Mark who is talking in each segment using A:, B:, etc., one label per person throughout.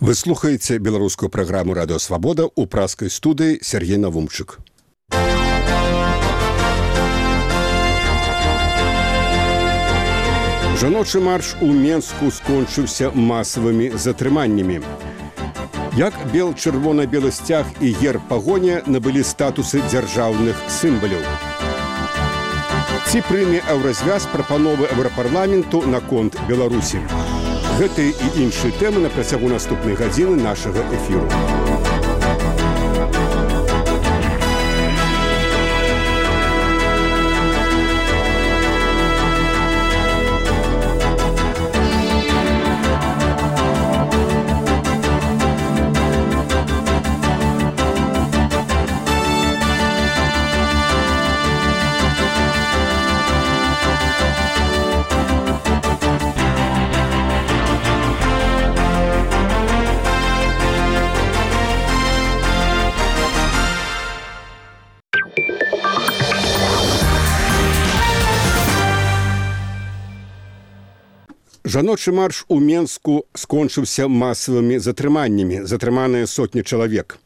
A: Вы слухаеце беларускую праграму «Радыё Свабода» ў праскай студыі Сергей Навумчык. Жаночы марш у Менску скончыўся масавымі затрыманнямі. Як бел-чырвона-белы сцяг і герб пагоня набылі статусы дзяржаўных сімваляў. Ці прыме еўразвяз прапановы Еўрапарламенту наконт Беларусі. Гэтыя і іншыя тэмы на працягу наступнай гадзіны нашага эфіру. Жаночы марш у Менску скончыўся масавымі затрыманнямі, затрыманыя сотні чалавек.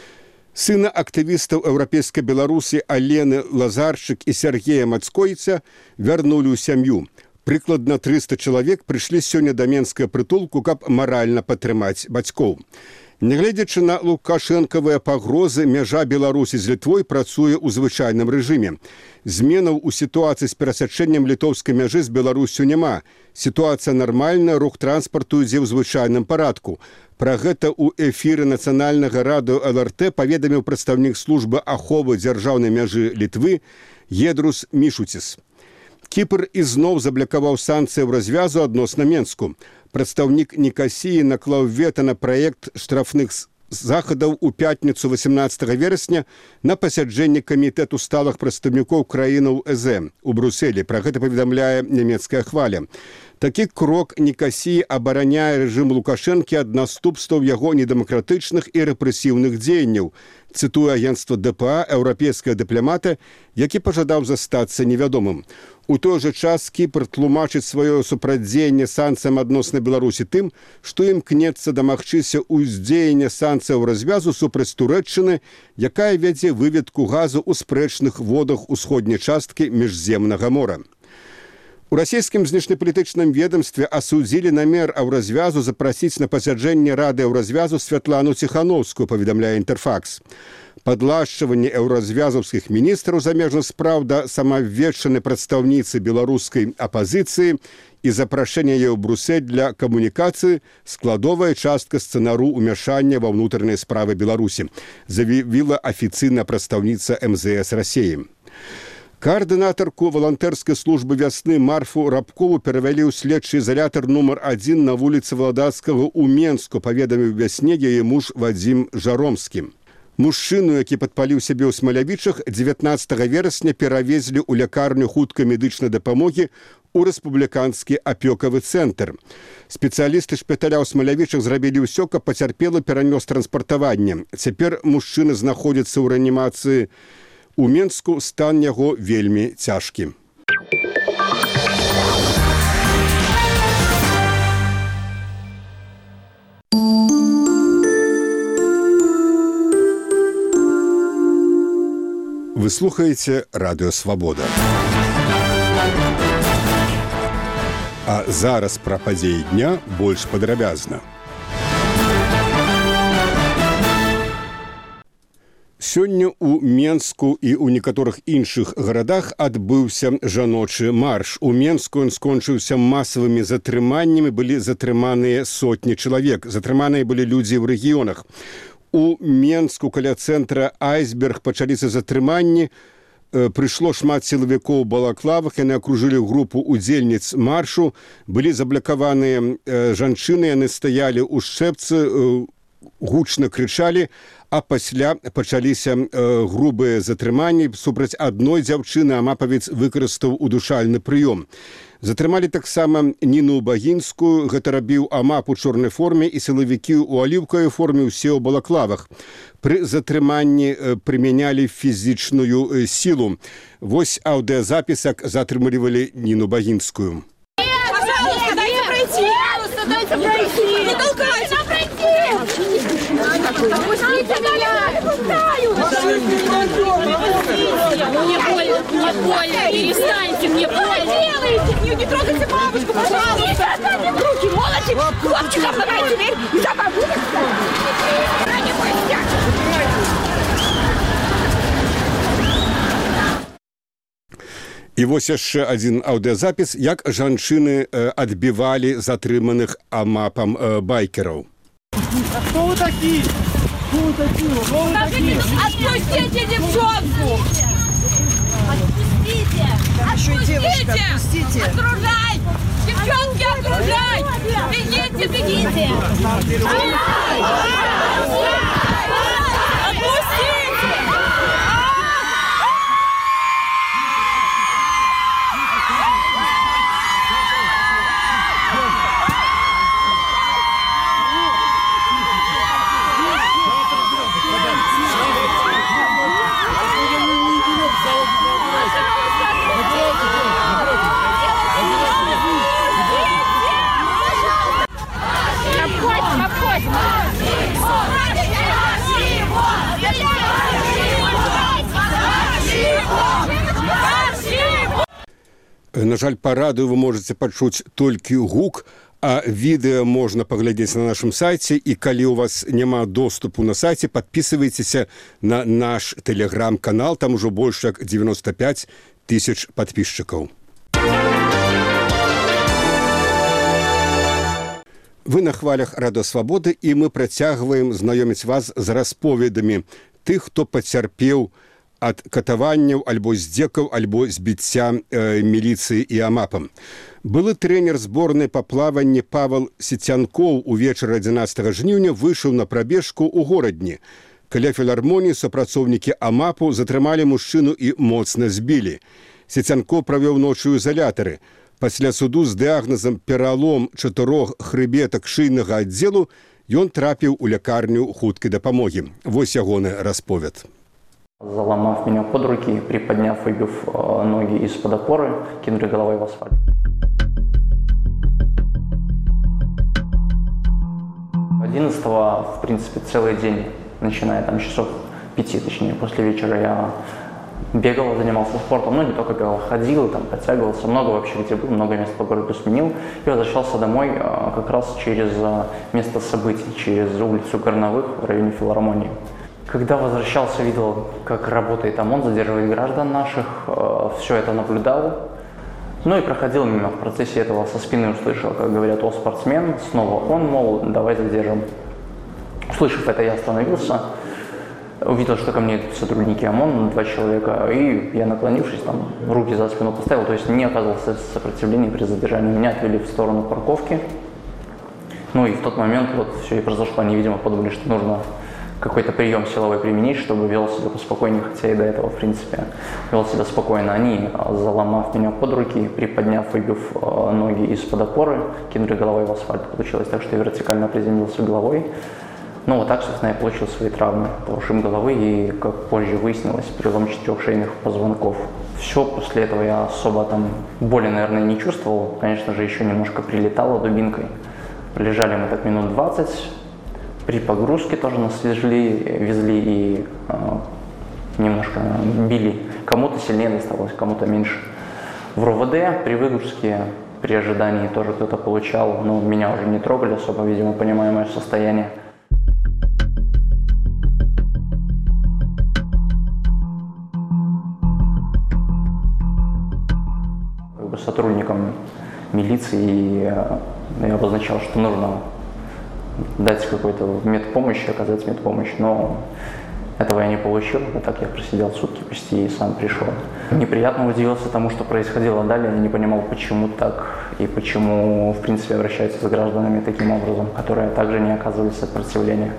A: Сына актывістаў еўрапейскай Беларусі Алены Лазарчык і Сергея Мацкоіца вярнулі ў сям'ю. Прыкладна 300 чалавек прыйшлі сёння да менскага прытулку, каб маральна падтрымаць бацькоў. Нягледзячы на лукашэнкавыя пагрозы, мяжа Беларусі з Літвой працуе ў звычайным рэжыме. Зменаў у сітуацыі з перасячэннем літоўскай мяжы з Беларусю няма. Сітуацыя нармальная, рух транспарту ідзе ў звычайным парадку. Пра гэта ў эфіры нацыянальнага радыё ЛРТ паведаміў прадстаўнік службы аховы дзяржаўнай мяжы Літвы Едрус Мішуціс. Кіпр ізноў заблакаваў санкцыі еўразвязу адносна Менску. Прадстаўнік Нікасіі наклаў вета на праект штрафных захадаў у пятніцу 18 верасня на пасяджэнні камітэту сталых прадстаўнікоў краінаў ЭЗ у Брусэлі. Пра гэта паведамляе нямецкая хваля. Такі крок Нікасіі абараняе рэжым Лукашэнкі ад наступстваў яго недэмакратычных і рэпрэсіўных дзеянняў, цытуе агенцтва ДПА еўрапейскага дыпламата, які пажадаў застацца невядомым. У той жа час Кіпр тлумачыць сваё супрацьдзеянне санкцыям адносна Беларусі тым, што імкнецца дамагчыся ўздзеяння санкцыяў развязу супраць Турэччыны, якая вядзе выведку газу ў спрэчных водах усходняй часткі Міжземнага мора. У расійскім знешнепалітычным ведомстве асудзілі намер еўразвязу запрасіць на пасяджэнне Рады еўразвязу Святлану Ціхановскую, паведамляе Інтэрфакс. Падлашчванне еўразвязаўскіх міністраў замежных спраў да самаведчанай прадстаўніцы беларускай апазіцыі і запрашэнне яе ў Брусэль для камунікацыі складовая частка сцэнару ўмяшання ва ўнутраныя справы Беларусі, заявіла афіцыйная прадстаўніца МЗС Расіі. Каардынатарку валантэрскай службы вясны Марфу Рабкову перавялі ў следчы изалятар нумар 1 на вуліцы Валадарскага ў Менску, паведаміў вясне яе муж Вадзім Жаромскі. Мужчыну, які падпаліў сябе ў Смалявічах, 19 верасня перавезлі ў лякарню хуткай медычнай дапамогі ў рэспубліканскі апёкавы цэнтр. Спецыялісты шпіталя ў Смалявічах зрабілі ўсё, каб пацярпелы перанёс транспартаванне. Цяпер мужчына знаходзіцца ў рэанімацыі у Менску, стан яго вельмі цяжкі. Вы слухаеце «Радыё Свабода». А зараз пра падзеі дня больш падрабязна. Сёння ў Менску і ў некаторых іншых гарадах адбыўся жаночы марш. У Менску ён скончыўся масавымі затрыманнямі, былі затрыманыя сотні чалавек. Затрыманыя былі людзі ў рэгіёнах. У Менску каля цэнтра Айсберг пачаліся затрыманні. Прыйшло шмат сілавікоў у балаклавах, яны акружылі групу удзельніц маршу. Былі заблакаваныя жанчыны, яны стаялі ў шчэпцы, гучна крычалі, а пасля пачаліся грубыя затрыманні супраць адной дзяўчыны, а мапавец выкарыстаў удушальны прыём. Затрымалі таксама Ніну Багінскую, гэта рабіў амап у чорнай форме, і сілавікі ў аліўкавай форме, усе ў балаклавах. Пры затрыманні прымянялі фізічную сілу. Вось аўдыазапіс, як затрымлівалі Ніну Багінскую.
B: Пожалуйста, дайте пройти! Дайте пройти! Не толкайте! Пройти! Отпустите меня! Мне больно, перестаньте, мне больно! Делайте! Не трогайте бабушку, пожалуйста! Оставьте руки, молодцы! Хлопчиков давайте теперь! И за бабушку! Не бойся!
A: І вось яшчэ адзін аўдыёзапіс, як жанчыны адбівалі затрыманых амапам байкераў.
C: Кто вы такие? Кто вы такие? Кто вы такие?
B: Отпустите девчонку! Отпустите!
D: Девушка, отпустите!
B: Окружай! Девчонки, окружай! Бегите, бегите! Отпустите!
A: На жаль, па радыё вы можаце пачуць толькі гук, а відэа можна паглядзець на нашым сайце, і калі ў вас няма доступу на сайце, падпісывайцеся на наш тэлеграм-канал, там ужо больш як 95 000 падпісчыкаў. Вы на хвалях Радыё Свабоды, і мы працягваем знаёміць вас з расповедамі тых, хто пацярпеў ад катаванняў, альбо здзекаў, альбо збіцця міліцыі і амапам. Былы трэнер зборнай па плаванні Павел Сіцянкоў увечары 11 жніўня выйшаў на прабежку ў горадні. Каля філармоніі супрацоўнікі амапу затрымалі мужчыну і моцна збілі. Сіцянкоў правёў ноч у ізалятары. Пасля суду з дыягназам пералом 4 хрыбетак шыйнага аддзелу ён трапіў у лякарню хуткай дапамогі. Вось ягоны расповед.
E: Заломав меня под руки, приподняв, выбив ноги из-под опоры, кинули головой в асфальт. В принципе, целый день, начиная там часов 5, точнее, после вечера я бегал, занимался спортом, ну не только бегал, ходил, там, подтягивался, много вообще где был, много мест по городу сменил. И возвращался домой как раз через место событий, через улицу Горновых в районе филармонии. Когда возвращался, видел, как работает ОМОН, задерживает граждан наших, все это наблюдал. Ну и проходил мимо. В процессе этого со спины услышал, как говорят, о, спортсмен, снова он, мол, давай задержим. Услышав это, я остановился, увидел, что ко мне идут сотрудники ОМОН, 2 человека, и я, наклонившись, там, руки за спину поставил, то есть не оказался в сопротивлении при задержании. Меня отвели в сторону парковки. Ну и в тот момент вот все и произошло. Они, видимо, подумали, что нужно какой-то прием силовой применить, чтобы вел себя поспокойнее, хотя и до этого, в принципе, вел себя спокойно. Они, заломав меня под руки, приподняв, выбив ноги из-под опоры, кинули головой в асфальт. Получилось так, что я вертикально приземлился головой. Ну, вот так, собственно, я получил свои травмы, ушиб головы и, как позже выяснилось, перелом 4 шейных позвонков. Все, после этого я особо там боли, наверное, не чувствовал. Конечно же, еще немножко прилетало дубинкой. Лежали мы так минут 20. При погрузке тоже нас везли и немножко били. Кому-то сильнее досталось, кому-то меньше. В РОВД при выгрузке, при ожидании тоже кто-то получал, но меня уже не трогали особо, видимо, понимая мое состояние. Сотрудникам милиции я обозначал, что нужно дать какой-то медпомощь, оказать медпомощь, но этого я не получил, и так я просидел сутки почти и сам пришел. Неприятно удивился тому, что происходило далее, я не понимал, почему так, и почему, в принципе, обращаются с гражданами таким образом, которые также не оказывали сопротивления.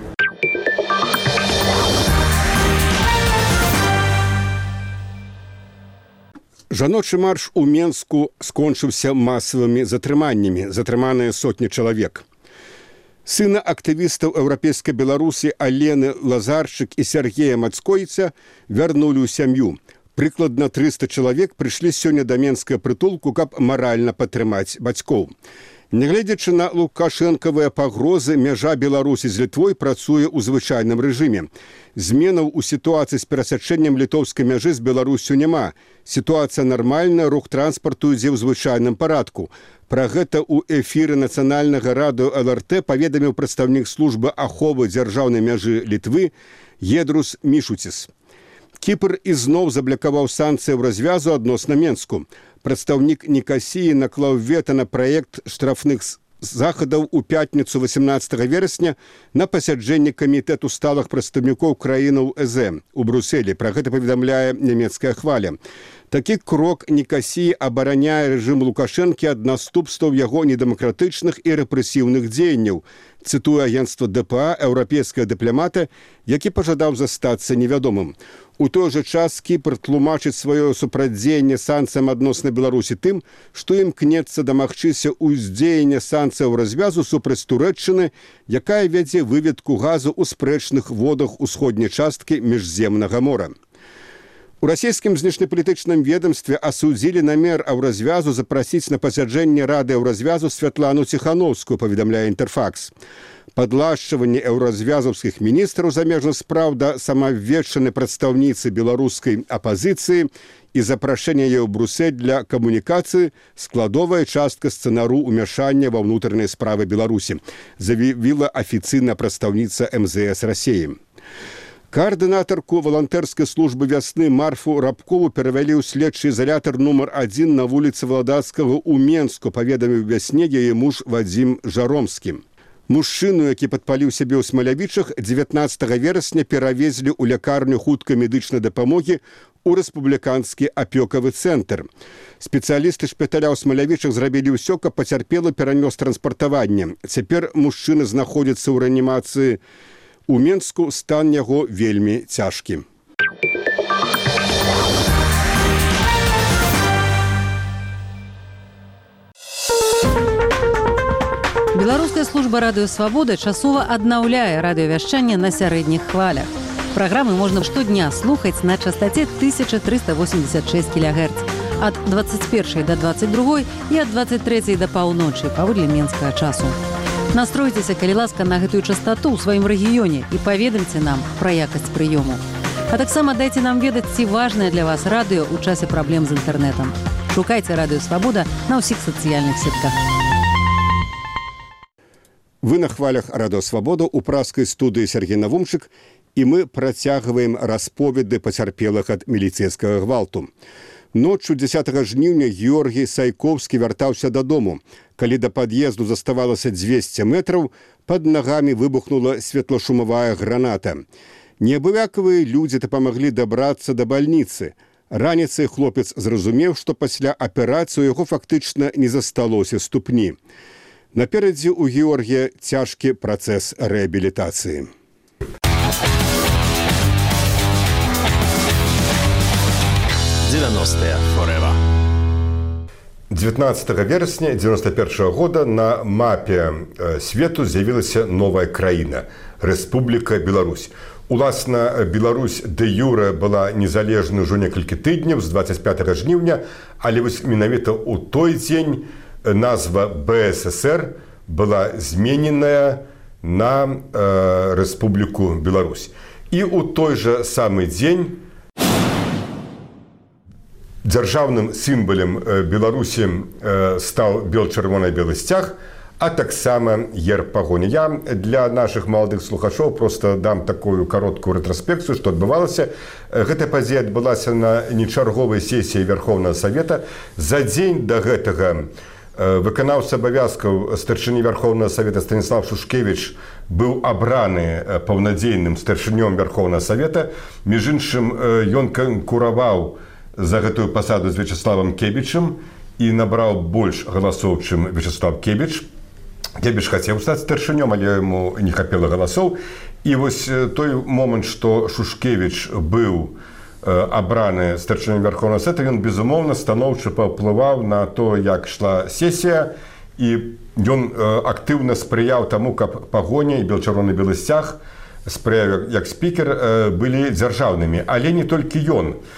A: Жаночы марш у Менску скончыўся масавымі затрыманнямі, затрыманыя сотні чалавек. Сына актывістаў еўрапейскай Беларусі Алены Лазарчык і Сергея Мацкоіца вярнулі ў сям'ю. Прыкладна 300 чалавек прыйшлі сёння да менскага прытулку, каб маральна падтрымаць бацькоў. Нягледзячы на лукашэнкавыя пагрозы, мяжа Беларусі з Літвой працуе ў звычайным рэжыме. Зменаў у сітуацыі з перасячэннем літоўскай мяжы з Беларусю няма. Сітуацыя нармальная, рух транспарту ідзе ў звычайным парадку. Пра гэта ў эфіры нацыянальнага радыё ЛРТ паведаміў прадстаўнік службы аховы дзяржаўнай мяжы Літвы Едрус Мішуціс. Кіпр ізноў заблакаваў санкцыі ў развязу адносна Менску. Прадстаўнік Нікасіі наклаў вета на праект штрафных захадаў у пятніцу 18 верасня на пасяджэнні камітэту сталых прадстаўнікоў краінаў ЭЗ у Брусэлі. Пра гэта паведамляе нямецкая хваля. Такі крок Нікасіі абараняе рэжым Лукашэнкі ад наступстваў яго недэмакратычных і рэпрэсіўных дзеянняў, цытуе агенцтва ДПА еўрапейскага дыпламата, які пажадаў застацца невядомым. У той жа час Кіпр тлумачыць сваё супрацьдзеянне санкцыям адносна Беларусі тым, што імкнецца дамагчыся ўздзеяння санкцыяў развязу супраць Турэччыны, якая вядзе выведку газу ў спрэчных водах усходняй часткі Міжземнага мора. У расійскім знешнепалітычным ведомстве асудзілі намер Еўразвязу запрасіць на пасяджэнне Рады Еўразвязу Святлану Ціхановскую, паведамляе Інтэрфакс. Падлашчванне еўразвязаўскіх міністраў замежных спраў да самаведчанай прадстаўніцы беларускай апазіцыі і запрашэнне яе ў Брусэль для камунікацыі складовая частка сцэнару ўмяшання ва ўнутраныя справы Беларусі, заявіла афіцыйная прадстаўніца МЗС Расіі. Каардынатарку валантэрскай службы вясны Марфу Рабкову перавялі ў следчы изалятар нумар 1 на вуліцы Валадарскага ў Менску, паведаміў вясне яе муж Вадзім Жаромскі. Мужчыну, які падпаліў сябе ў Смалявічах, 19 верасня перавезлі ў лякарню хуткай медычнай дапамогі ў рэспубліканскі апёкавы цэнтр. Спецыялісты шпіталя ў Смалявічах зрабілі ўсё, каб пацярпелы перанёс транспартаванне. Цяпер мужчына знаходзіцца ў рэанімацыі у Менску, стан яго вельмі цяжкі.
F: Беларуская служба радыё «Свабода» часова аднаўляе радыёвяшчанне на сярэдніх хвалях. Праграмы можна штодня слухаць на частаце 1386 кГц ад 21 до 22 і ад 23 да паўночы паводле менскага часу. Настройцеся, калі ласка, на гэтую частату ў сваім рэгіёне і паведамце нам пра якасць прыёму. А таксама дайце нам ведаць, ці важнае для вас радыё ў часе праблем з інтэрнэтам. Шукайце радыё «Свабода» на ўсіх сацыяльных сетках.
A: Вы на хвалях радыё «Свабода» у праскай студыі Сергей Навумчык, і мы працягваем расповеды пацярпелых ад міліцэйскага гвалту. Ноччу 10 жніўня Георгій Сайковскі вяртаўся дадому. Калі да пад'езду заставалася 200 метраў, пад нагамі выбухнула светлашумавая граната. Неабыякавыя людзі дапамаглі дабрацца да бальніцы. Раніцай хлопец зразумеў, што пасля аперацыі яго фактычна не засталося ступні. Наперадзе ў Георгія цяжкі працэс рэабілітацыі.
G: 90-е forever.
A: 19 верасня 1991 года на мапе свету з'явілася новая краіна – Рэспубліка Беларусь. Уласна, Беларусь дэ-юрэ была незалежнай ужо некалькі тыдняў з 25 жніўня, але вось менавіта ў той дзень назва БССР была змененая на Рэспубліку Беларусь. І ў той жа самы дзень дзяржаўным сімвалам Беларусі стаў бел-чырвона-белы сцяг, а таксама герб пагоні. Я для нашых маладых слухачоў проста дам такую кароткую рэтраспекцыю, што адбывалася. Гэтая падзея адбылася на нечарговай сесіі Верховнага Савета. За дзень да гэтага выканаўца абавязкаў старшыні Верховнага Савета Станіслав Шушкевіч быў абраны паўнадзейным старшынём Верховнага Савета. Між іншым, ён канкураваў за гэтую пасаду з Вячеславам Кебічам і набраў больш галасоў, чым Вячеслав Кебіч. Кебіч хацеў стаць старшынём, але яму не хапіла галасоў. І вось той момант, што Шушкевіч быў абраны старшынём Верховнага Савета, ён, безумоўна, станоўча паўплываў на то, як ішла сесія, і ён актыўна спрыяў таму, каб пагоня і бел-чырвона-белы сцяг, спрыяў як спікер, былі дзяржаўнымі. Але не толькі ён.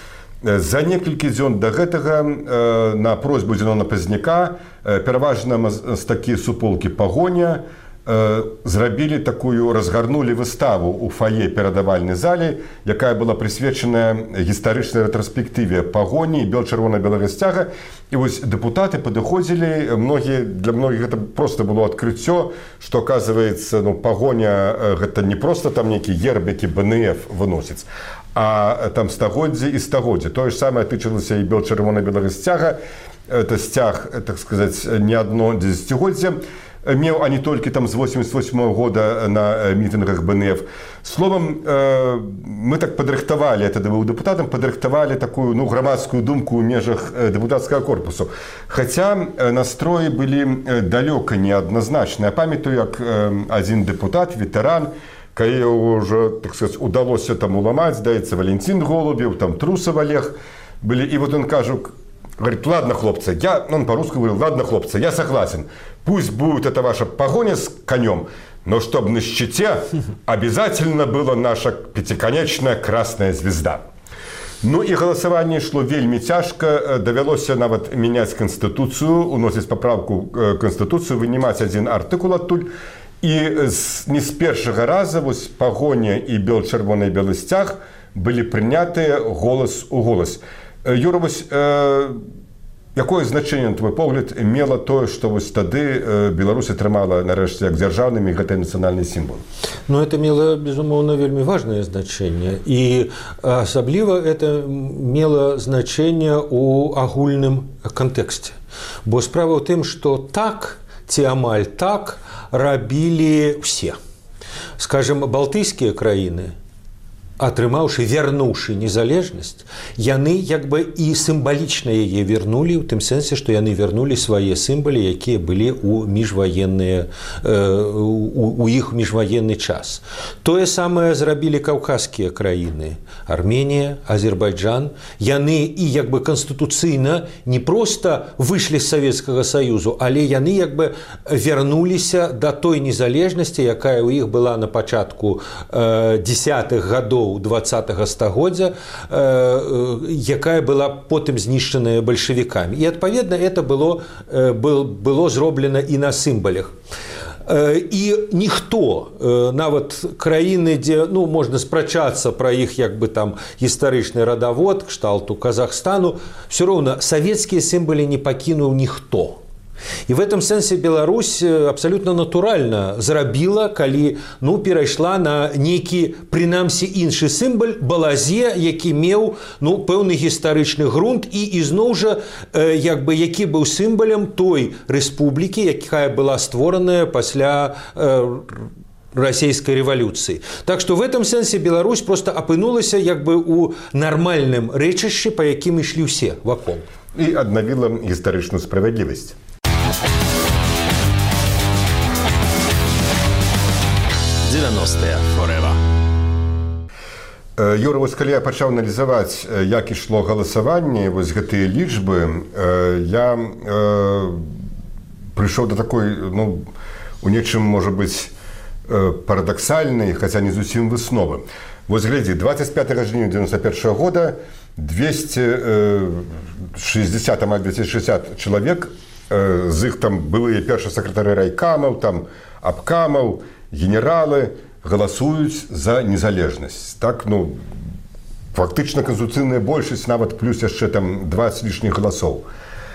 A: За некалькі дзён да гэтага на просьбу Зенона Пазняка пераважна мастакі суполкі «Пагоня» зрабілі такую, разгарнулі выставу ў фае перадавальнай зале, якая была прысвечаная гістарычнай рэтраспектыве «Пагоні» і бел-чырвона-белага сцяга. І вось дэпутаты падыходзілі, для многіх гэта проста было адкрыццё, што, оказывается, «Пагоня» гэта не проста там нейкі герб, які БНФ выносіць, а там стагоддзі і стагоддзі. Тое ж самае тычылася і бел-чырвона-белага сцяга. Это сцяг, так сказаць, не адно дзесяцігоддзе меў, а не толькі там з 88-го года на мітынгах БНФ. Словом, мы так падрыхтавалі, я тады быў дэпутатам, падрыхтавалі такую грамадскую думку ў межах дэпутацкага корпусу. Хаця настроі былі далёка неадназначныя. Памятаю, як адзін дэпутат, ветэран, калі ўжо, так сказаць, удалося там уламаць, здаецца, Валентин Голубев, там Трусов Олег былі, і вот он кажа, говорит: ладно, хлопцы, он по-русски говорил: ладно, хлопцы, я согласен, пусть будет это ваша погоня с конем, но чтобы на щите обязательно была наша пятиконечная красная звезда. Ну и голосование шло вельми тяжко, давялося нават менять конституцию, уносить поправку конституцию, вынимать один артикул оттуль. И не с первого раза вось «Пагоня» и «Бел-чырвоны» и «Белы сцяг» были приняты голос у голос. Юра, вось, якое значение, на твой погляд, мела тое, што вось тады Беларусь атрымала нарэшце як дзяржаўнымі гэты нацыянальны сімвол?
G: Ну, это мела, безумоўна, вельмі важное значение. И асабліва это мела значение у агульным контексте. Бо справа ў тым, што так ці амаль так рабілі ўсе. Скажем, балтыйскія краіны, атрымаўшы, вярнуўшы незалежнасць, яны як бы і сімвалічна яе вярнулі, у тым сэнсе, што яны вярнулі свае сімвалы, якія былі у міжваенныя, у іх міжваенны час. Тое самае зрабілі каўказскія краіны, Арменія, Азербайджан. Яны і як бы канстытуцыйна не проста выйшлі з Савецкага Саюзу, але яны як бы вярнуліся да той незалежнасці, якая ў іх была на пачатку 10-х гадоў 20-го стагоддзя, якая была потым знішчаная бальшавікамі. І, адпаведна, это было зроблена і на сімвалях. І ніхто, нават краіны, дзе можна спрачацца пра іх як бы там гістарычны радавод, кшталту Казахстану, все роўна савецкія сімвалы не пакінуў ніхто. І в этом сэнсе Беларусь абсалютна натуральна зрабіла, калі перайшла на нейкі, прынамсі, іншы сімвал, балазе, які меў пэўны гістарычны грунт і ізноў жа як бы які быў сімвалем той рэспублікі, якая была створаная пасля расійскай рэвалюцыі. Так што в этом сэнсе Беларусь просто апынулася як бы у нармальным рэчышчы, па якім ішлі ўсе вакол.
A: І аднавіла гістарычную справядлівасць. Юра, вось калі я пачаў аналізаваць, як ішло галасаванне, вось гэтыя лічбы, я прыйшоў да такой, у нечым, можа быць, парадаксальнай, хаця не зусім высновы. Вось глядзі, 25 жніўня 91 года 260, амаль 260 чалавек, з іх там былыя першыя сакратары райкамаў, там абкамаў, генералы галасуюць за незалежнасць. Так, фактычна канстытуцыйная большасць, нават плюс яшчэ там 20 лішніх галасоў.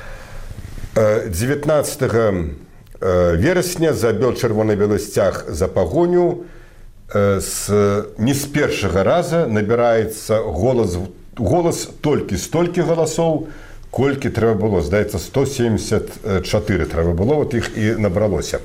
A: 19 верасня за бел-чырвоны-белы сцяг, за пагоню не з першага раза набіраецца голас толькі столькі галасоў, колькі трэба было. Здаецца, 174 трэба было, вот іх і набралося.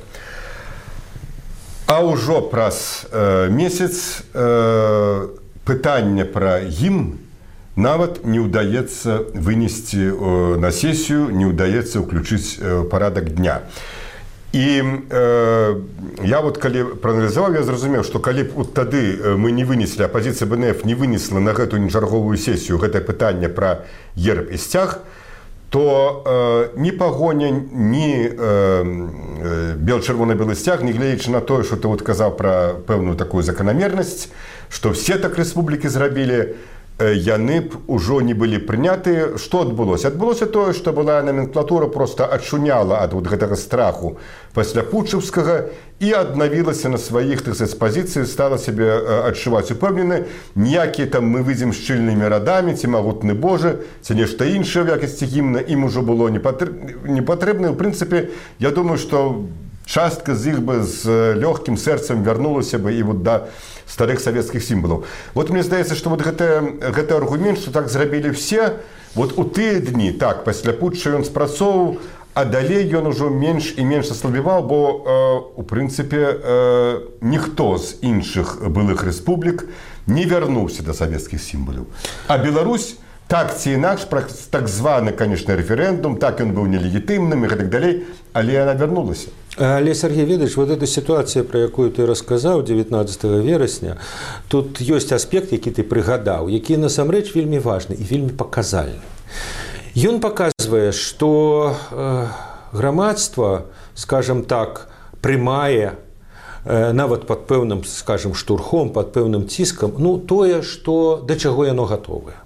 A: А ўжо праз месяц пытанне пра гімн нават не ўдаецца вынесці на сесію, не ўдаецца ўключыць парадак дня. І я вот калі прааналізаваў, я зразумеў, што калі б тады мы не вынеслі, апазіцыя БНФ не вынесла на гэтую нечарговую сесію гэтае пытанне пра герб і сцяг, то ні пагоня, ні бел-чырвоны-белы сцяг, нягледзячы на тое, што ты казаў пра пэўную такую заканамернасць, што все так рэспублікі зрабілі, яны б ужо не былі прыняты. Што адбылося? Адбылося тое, што была номенклатура проста адшуняла ад вот гэтага страху пасля путчаўскага і аднавілася на сваіх, так сказаць, пазіцыі, стала сябе адчуваць упэўнены. Ніякія там мы выйдзем шчыльнымі радамі, ці магутны Божа, ці нешта іншае ў якасці гімна ім ужо было не патрэбна. У прынцыпе, я думаю, што частка з іх бы з лёгкім сэрцам вярнулася бы і вот да старых савецкіх сімвалаў. Вот мне здаецца, што вот гэты аргумент, што так зрабілі все, вот у тыя дні, так, пасля путча ён спрацоўваў, а далей ён ужо менш і менш аслабіваў, бо, у прынцыпе, ніхто з іншых былых рэспублік не вярнуўся да савецкіх сімвалаў. А Беларусь, так ці інакш, праз так званы, конечно, рэферэндум, так ён быў нелегітымным і гэтак далей, але яна вярнулася.
G: Але, Сергей Ведаевич, вот эта ситуация, про якую ты рассказаў 19 верасня, тут ёсць аспект, які ты прыгадаў, які насамрэч вельмі важны і вельмі паказальны. Ён паказвае, што грамадства, скажем так, прымае нават пад пэўным, скажем, штурхом, пад пэўным ціскам, ну, тое, што да чаго яно гатовае.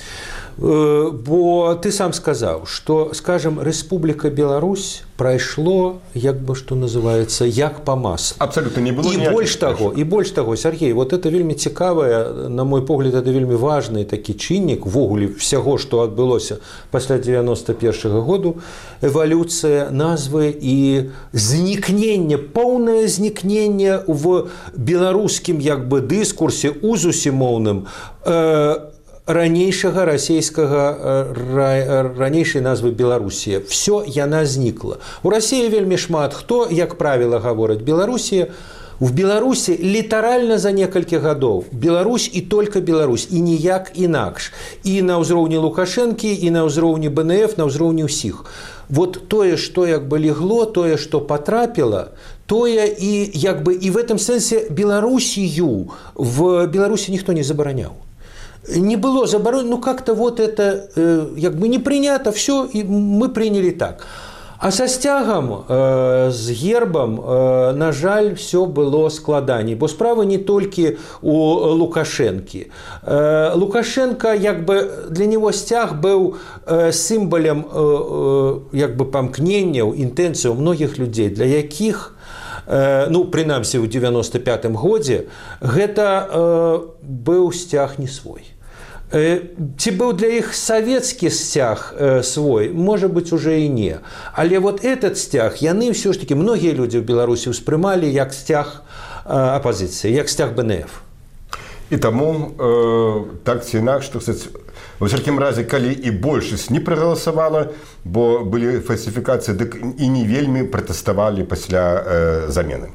G: Бо ты сам сказаў, што, скажем, Рэспубліка Беларусь прайшло, як бы што называецца, як па маслу.
A: Абсолютно не было.
G: І больш таго, Сергей, вот это вельмі цікавае, на мой погляд, это вельмі важны такі чыннік ввогуле всяго, што адбылося пасля 91-го году, эвалюцыя назвы і знікненне, поўнае знікненне в беларускім як бы дыскурсе узусе моўным ранейшага расійскага, ранейшай назвы Беларусія. Всё яна знікла. У Расіі вельмі шмат хто, як правіла, гавораць Беларусія. В Беларусі літаральна за некалькі гадоў Беларусь і толькі Беларусь, і ніяк інакш. І на ўзроўні Лукашэнкі, і на ўзроўні БНФ, на ўзроўні ўсіх. Вот тое, што як бы легло, тое, што патрапіла, тое і як бы і в этом сэнсе Беларусію в Беларусі ніхто не забараняў. Не было заборонено, ну как-то вот это как бы не принято, все, и мы приняли так. А со стягом, с гербом, на жаль, все было складаней, бо справа не только у Лукашенки. Лукашенко, как бы, для него стяг был символом, как бы, памкнення, інтенцій многих людей, для яких, ну, принамсі, у 95-м годзе, гэта быў сцяг не свой. Ці быў для іх савецкі сцяг свой, можа быць, уже і не. Але вот этот сцяг, яны ўсё ж такі, многія людзі ў Беларусі ўспрымалі як сцяг апазіцыі, як сцяг БНФ.
A: І таму, так ці інакш, так сказаць, ва ўсякім разе, калі і большасць не прагаласавала, бо былі фальсіфікацыі, дык і не вельмі пратэставалі пасля замены.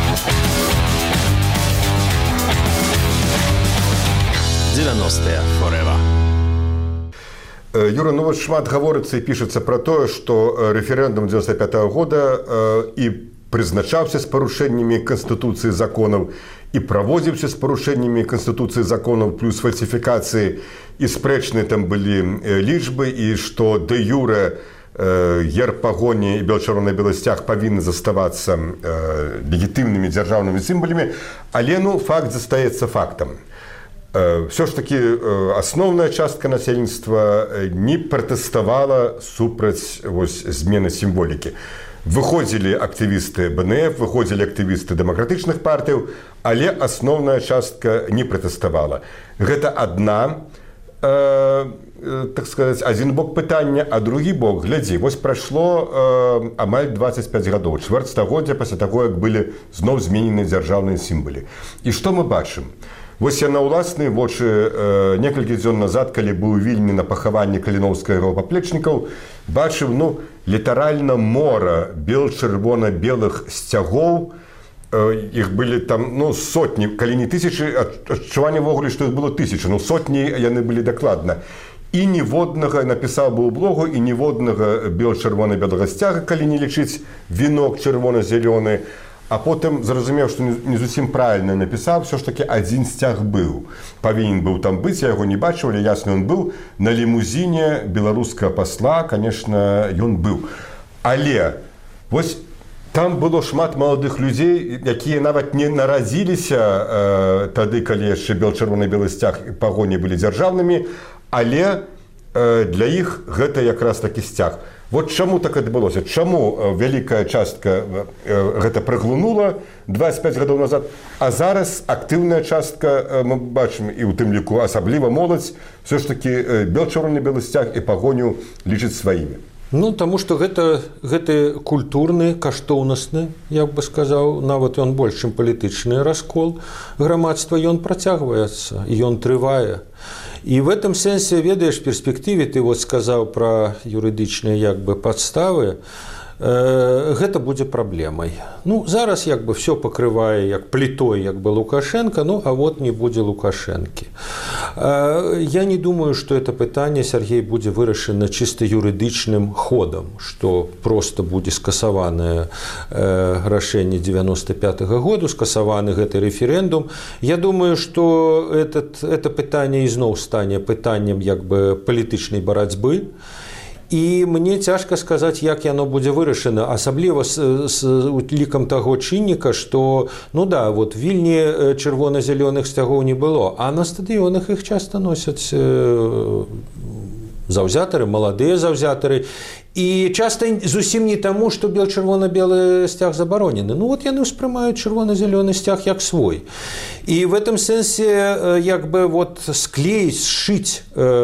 A: Юра, ну вот шмат гаворыцца і пішацца пра тое, што рэферэндум 95-го года і прызначаўся з парушэннямі Канстытуцыі законаў, і праводзіўся з парушэннямі Канстытуцыі законаў, плюс фальсіфікацыі, і спрэчныя там былі лічбы, і што дэ юрэ герб, пагоні і бел-чырвона-белы сцяг павінны заставацца легітымнымі дзяржаўнымі сімвалямі, але, ну, факт застаецца фактам. Все ж таки асноўная частка насельніцтва не пратэставала супраць змены сімволікі. Выходзілі актывісты БНФ, выходзілі актывісты дэмакратычных партыяў, але асноўная частка не пратэставала. Гэта адна, так сказаць, адзін бок пытання, а другі бок, глядзі, вось прайшло амаль 25 гадоў, чвэрць стагоддзя пасля таго, як былі зноў зменены дзяржаўныя сімвалы. І што мы бачым? Вось я на ўласныя вочы некалькі дзён назад, калі быў у Вільні на пахаванні каліноўскага паплечнікаў, бачыў, ну, літаральна мора бел-чырвона-белых сцягоў, іх былі там, ну, сотні, калі не тысячы, адчуванне ввогуле, што іх было тысячы, ну, сотні яны былі дакладна. І ніводнага, напісаў бы ў блогу, і ніводнага бел-чырвона-белага сцяга, калі не лічыць вінок чырвона-зялёны. А потым зразумеў, што не зусім правільна напісаў, все ж такі адзін сцяг быў. Павінен быў там быць, я яго не бачыў, але ясна, ён быў. На лімузіне беларускага пасла, конечно, ён быў. Але вось
H: Там было шмат маладых людзей, якія нават не нарадзіліся тады, калі яшчэ чырвона-белы сцяг і пагоні былі дзяржаўнымі, але для іх гэта якраз такі сцяг. Вот чаму так адбылося? Чаму вялікая частка гэта праглынула 25 гадоў назад, а зараз актыўная частка, мы бачым, і ў тым ліку асабліва моладзь, все ж таки чырвона-белы сцяг і пагоню лічыць сваімі.
G: Ну, таму што гэты культурны, каштоўнасны, як бы сказаў, нават ён больш, чым палітычны раскол грамадства, ён працягваецца, ён трывае. І в этом сэнсе, ведаеш, перспектыве, ты вот сказаў пра юрыдычныя як бы падставы, гэта будзе праблемай. Ну, зараз як бы все пакрывае як плітой як бы Лукашенко, ну, а вот не будзе Лукашэнкі. Я не думаю, што это пытанне, Сергей, будзе вырашана чыста юрыдычным ходам, што проста будзе скасаванае рашэнне 95-го году, скасаваны гэты рэферэндум. Я думаю, што это пытанне ізноў стане пытаннем як бы палітычнай барацьбы. І мне цяжка сказаць, як яно будзе вырашана, асабліва з лікам таго чынніка, што, ну да, вот Вільні чырвона-зялёных сцягоў не было, а на стадыёнах іх часта носяць заўзятары, маладыя заўзятары. І часта зусім не таму, што чырвона-белы сцяг забаронены. Ну вот яны ўспрымаюць чырвона-зялёны сцяг як свой. І в этом сэнсе як бы вот склеіць, сшыць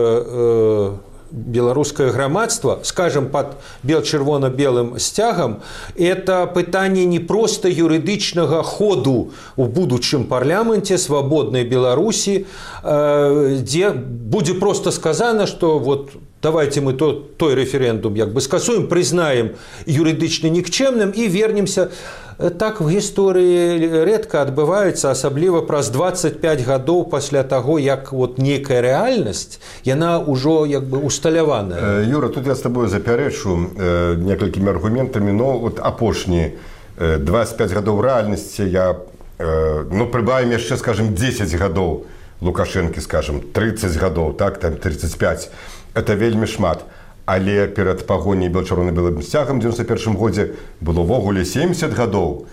G: беларускае грамадства, скажем, под чырвона-белым сцягам, это пытанне не проста юрыдычнага ходу у будучым парламенце свабоднай Беларусі, дзе будзе просто сказано, что вот давайте мы той рэферэндум як бы скасуем, прызнаем юрыдычна нікчэмным і вернемся. Так в гісторыі рэдка адбываецца, асабліва праз 25 гадоў пасля таго, як вот нейкая рэальнасць, яна ўжо як бы усталяваная.
H: Юра, тут я з табою запярэчу некалькімі аргументамі, но вот апошні 25 гадоў рэальнасці я, ну, прыбавім яшчэ, скажем, 10 гадоў Лукашэнкі, скажем, 30 гадоў, так, там 35, это вельмі шмат. Але перад пагоняй чырвона-белым сцягам у 91 годзе было ўвогуле 70 гадоў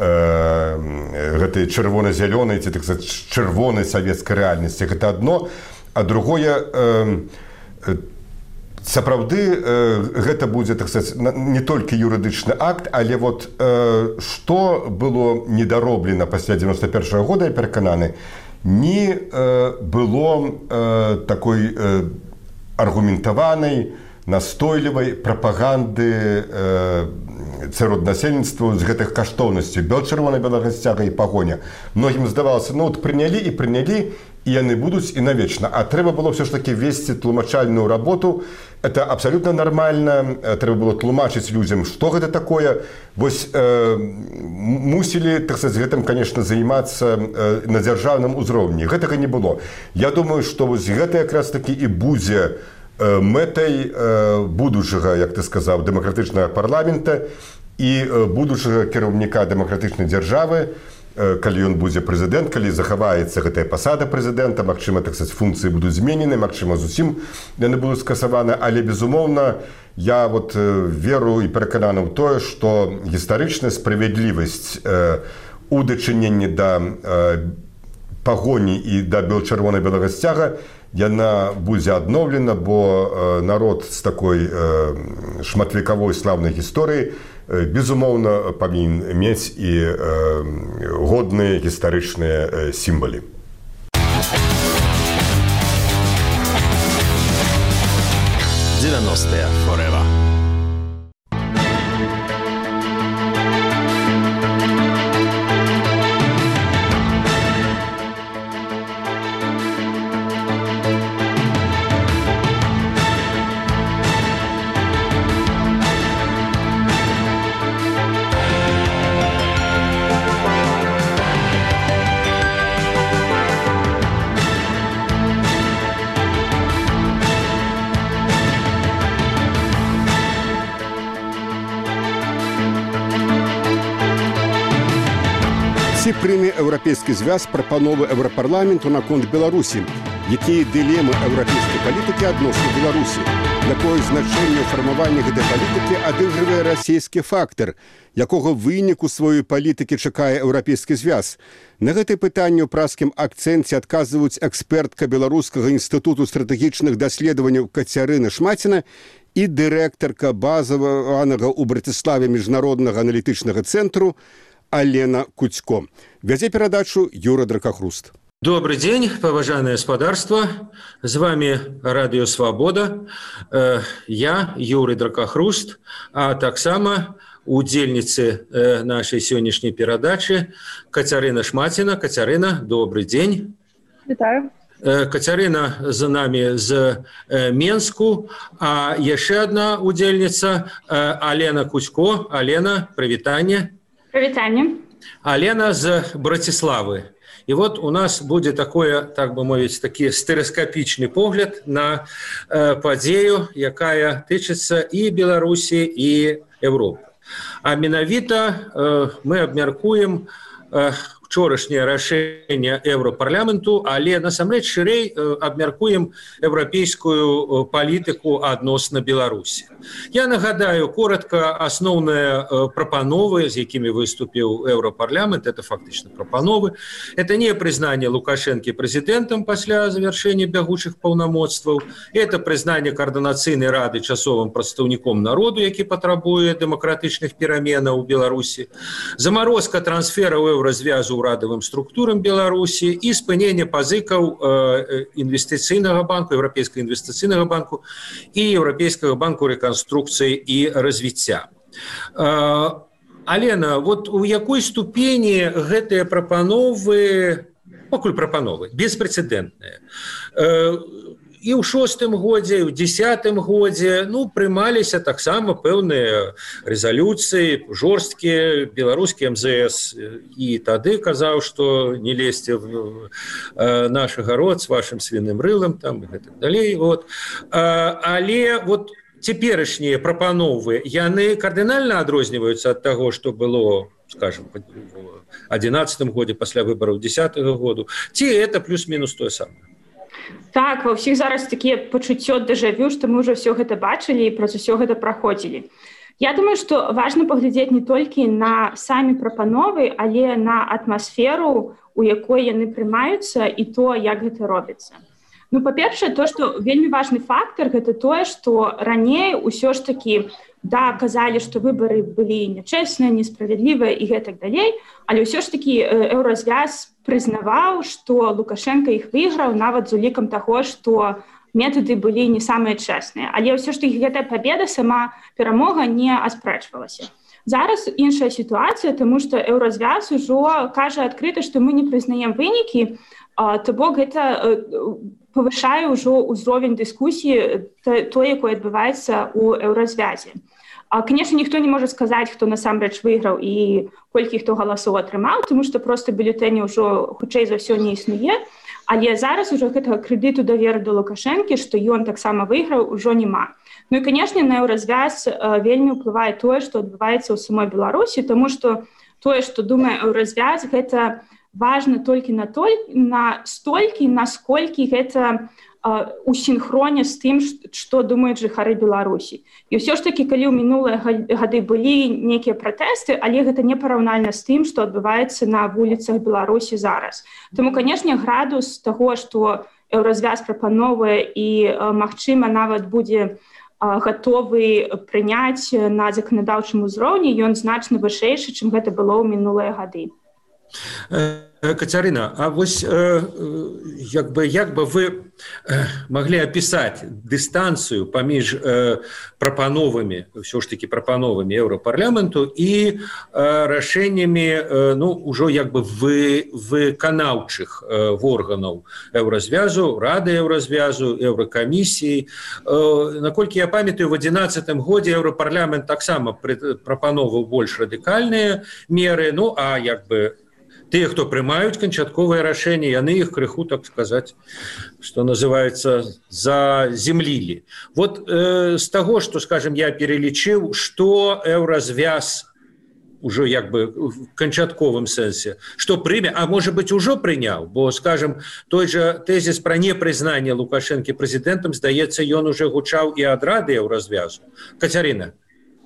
H: гэтай чырвона-зялёнай ці, так сказаць, чырвонай савецкай рэальнасці. Гэта адно, а другое, сапраўды гэта будзе, так сказаць, не толькі юрыдычны акт, але вот што было недароблена пасля 91 года, я перакананы, не было такой аргументаванай, настойлівай прапаганды сярод насельніцтва з гэтых каштоўнасцей чырвона-белага сцяга і пагоня. Многім здавалася, ну от прынялі, і яны будуць і навечна. А трэба было все ж таки весці тлумачальную работу. Это абсолютно нормально. Трэба было тлумачыць людзям, што гэта такое. Вось мусілі, так сказаць, гэтым, конечно, займацца на дзяржаўным узроўні. Гэтага не было. Я думаю, што вось гэта якраз таки і будзе мэтай будучага, як ты сказаў, дэмакратычнага парламента і будучага кіраўніка дэмакратычнай дзяржавы, калі ён будзе прэзідэнт, калі захаваецца гэтая пасада прэзідэнта, магчыма, так сказаць, функцыі будуць зменены, магчыма, зусім яны будуць скасаваны, але, безумоўна, я вот веру і перакананы ў тое, што гістарычная справядлівасць у дачыненні да пагоні і да чырвона-белага сцяга яна будзе адноўлена, бо народ з такой шматвекавой слаўнай гісторыі, безумоўна, павінен мець і годныя гістарычныя сімвалы.
I: 90-е forever.
A: Ці прыме еўрапейскі звяз прапановы еўрапарламенту наконт Беларусі, якія дылемы еўрапейскай палітыкі адносна Беларусі, якое значэнне ў фармаванні гэтай палітыкі адыгрывае расійскі фактар, якога выніку сваёй палітыкі чакае еўрапейскі звяз. На гэтае пытанне ў празкім акцэнце адказваюць экспертка Беларускага інстытуту стратэгічных даследаванняў Кацярына Шмаціна і дырэктарка базаванага ў Браціславе міжнароднага аналітычнага цэнтру Алена Куцько. Вядзе перадачу Юра Дракахруст.
G: Добрый день, поважанное господарство. С вами Радио Свобода. Я, Юрий Дракахруст, а так само удзельницы нашей сегодняшней передачи Кацярына Шмаціна. Кацярына, добрый день.
I: Вітаю.
G: Кацярына за нами з Менску, а еще одна удзельница Алена Куцько. Алена, привитание.
I: Привитание.
G: Алена з Братиславы. И вот у нас будет такое, так бы мовить, такі стэрэаскапічны погляд на падзею, якая тычыцца і Беларусі, і Европы. А менавіта мы абмяркуем вчорашняе рашэнне Еўрапарламенту, але насамрэч шырэй абмяркуем еўрапейскую палітыку адносна Беларусі. Я нагадаю коротко основные прапановы, з якімі выступіў Еўрапарламент. Это фактично прапановы. Это не признание Лукашенко президентом пасля завершения бягучых паўнамоцтваў. Это признание координацыйнай рады часовым прадстаўніком народу, які патрабуе дэмакратычных пераменаў у Беларусі. Заморозка трансфераў еўразвязу урадавым структурам Беларусі і спыненне пазыкаў інвестыцыйнага банку, Еўрапейскага інвестыцыйнага банку і Еўрапейскага банку рэканструкцыі і развіцця. Алена, вот у якой ступені гэтыя прапановы, пакуль прапановы, беспрэцэдэнтныя? І ў 6-м годзе, і ў 10-м годзе прымаліся таксама пэўныя рэзалюцыі, жорсткія. Беларускі МЗС і тады казаў, што не лезьце в наш агарод з вашым свіным рылам там, і гэтак далей. Вот. Але вот цяперашнія прапановы, яны кардынальна адрозніваюцца ад таго, што было, скажем, у 11-м годзе пасля выбараў 10-го году, ці это плюс-мінус тое самае?
I: Так, ва ўсіх зараз такія пачуццё дэжавю, што мы ўжо ўсё гэта бачылі і праз усё гэта праходзілі. Я думаю, што важна паглядзець не толькі на самі прапановы, але на атмасферу, у якой яны прымаюцца, і то, як гэта робіцца. Па-першае, то, што вельмі важны фактар, гэта тое, што раней усё ж такі казалі, што выбары былі нячэсныя, несправядлівыя і гэтак далей, але ўсё ж такі еўразвяз прызнаваў, што Лукашенко іх выйграў нават з улікам таго, што метады былі не самыя чэсныя. Але ўсё ж такі гэтая пабеда, сама перамога не аспрэчвалася. Зараз іншая сітуацыя, таму што еўразвяз ужо кажа адкрыта, што мы не прызнаем вынікі, то бок гэта павышае ўжо ўзровень дыскусіі той, якой адбываецца ў еўразвязе. Конечно, ніхто не можа сказаць, хто насамрэч выйграў і колькі хто галасоў атрымаў, тому што проста бюлетэні ўжо хутчэй за ўсё не існуе, але зараз ужо гэтага крэдыту даверу да Лукашэнкі, што ён таксама выйграў, ужо няма. І, канешне, на еўразвяз вельмі ўплывае тое, што адбываецца ў самой Беларусі, таму што тое, што думае еўразвяз, гэта важна толькі настолькі, насколькі гэта у сінхроне з тым, што думаюць жыхары Беларусі. І ўсё ж такі, калі ў мінулыя гады былі нейкія пратэсты, але гэта не параўнальна з тым, што адбываецца на вуліцах Беларусі зараз. Таму, канешне, градус таго, што еўразвяз прапановае і, магчыма, нават будзе гатовы прыняць на заканадаўчым узроўні, ён значна вышэйшы, чым гэта было ў минулыя гады.
G: Кацярына, а вось як бы вы маглі апісаць дыстанцыю паміж прапановамі, ўсё ж такі прапановамі Еўрапарламенту і рашэннямі ўжо як бы выканаўчых органаў Еўразвязу, Рады Еўразвязу, Еўракамісіі. Наколькі я памятаю, в 2011 годзе Еўрапарламент таксама прапановаў больш радыкальныя меры, а як бы тыя, хто прымаюць канчатковыя рашэнні, яны іх крыху, так сказаць, што называецца, заземлілі. Вот з таго, што, скажем, я перелічыў, што Еўразвяз уже як бы в канчатковым сэнсе, што прыме, а можа быць ужо прыняў, бо скажем, той жа тэзіс пра непрызнанне Лукашэнкі прэзідэнтам, здаецца, ён уже гучаў і ад рады Еўразвязу. Кацярына.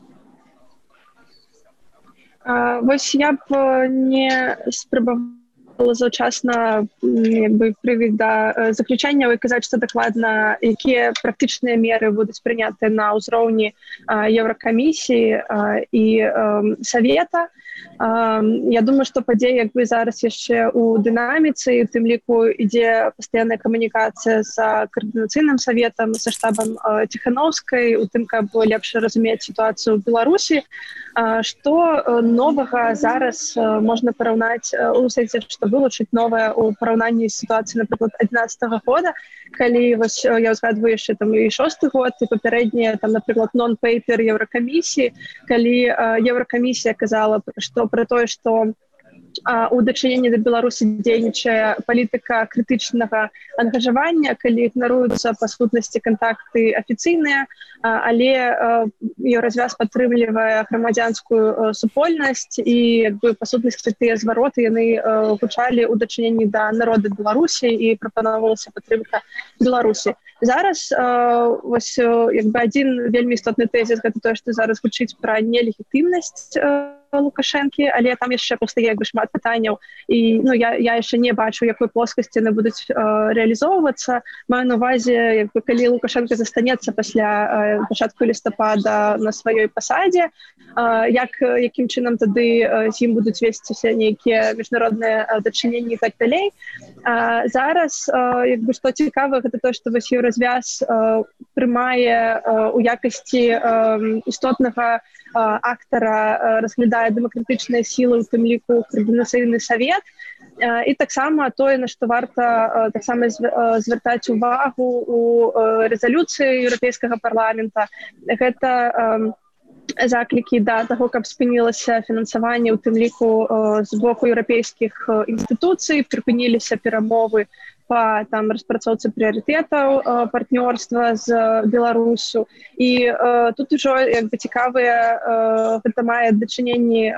J: Вось я б не спрабавала заўчасна прывіць да заключэнняў і казаць, што дакладна якія практычныя меры будуць прыняты на ўзроўні Еўракамісіі і Савета. Я думаю, што падзеі зараз яшчэ ў дынаміцы, у тым ліку ідзе пастаянная камунікацыя з каардынацыйным саветам, са штабам Ціханаўскай, у тым, каб лепш разумець сітуацыю ў Беларусі. Што новага зараз можна параўнаць, у сэнсе, што вылучыць новае ў параўнанні з сітуацыяй, напрыклад, 2011 года, калі вось я ўзгадваю яшчэ там і 6-й год, і папярэднія там, напрыклад, нон-пейпер Еўракамісіі, калі Еўракамісія казала, што пра тое, што у дачыненні да Беларусі дзейнічае палітыка крытычнага ангажавання, калі ігнаруюцца па сутнасці кантакты афіцыйныя, але Еўразвяз падтрымлівае грамадзянскую супольнасць і па сутнасці тыя звароты яны гучалі ў дачыненні да народа Беларусі і прапановалася падтрымка Беларусі. Зараз вось адзін вельмі істотны тэзіс гэта тое, што зараз гучыць пра нелегітымнасць Лукашэнкі, але там яшчэ пастае шмат пытанняў і я яшчэ не бачу, якой плоскасці яны будуць рэалізоўвацца. Маю на ўвазе, калі Лукашэнка застанецца пасля пачатку лістапада на сваёй пасадзе, якім чынам тады з ім будуць весціся нейкія міжнародныя дачыненні і так далей. Зараз што цікава, гэта тое, што вось Еўразвяз прымае у якасці істотнага актара, разглядае дэмакратычныя сілы, у тым ліку каардынацыйны савет. І таксама тое, на што варта таксама звяртаць увагу у рэзалюцыі Еўрапейскага парламента, гэта заклікі да таго, каб спынілася фінансаванне, у тым ліку з боку еўрапейскіх інстытуцый, прыпыніліся перамовы па распрацоўцы прыярытэтаў партнёрства з Беларусю. І тут ужо цікавыя гэта мае дачыненні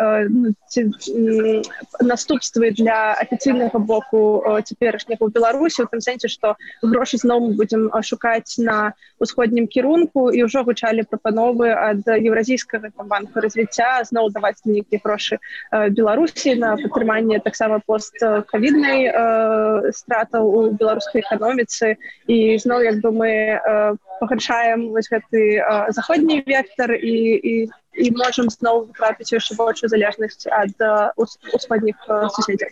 J: наступствы для афіцыйнага боку цяперашняга ў Беларусі, у тым сэнсе, што грошы зноў мы будзем шукаць на ўсходнім кірунку, і ўжо гучалі прапановы ад Еўразійскага банка развіцця зноў даваць нейкія грошы Беларусі на падтрыманне таксама пост-ковіднай стратаў у беларускай эканоміцы, і зноў мы пагаршаем вось гэты заходні вектар і можам зноў трапіць яшчэ большую залежнасць ад усходніх суседзяў.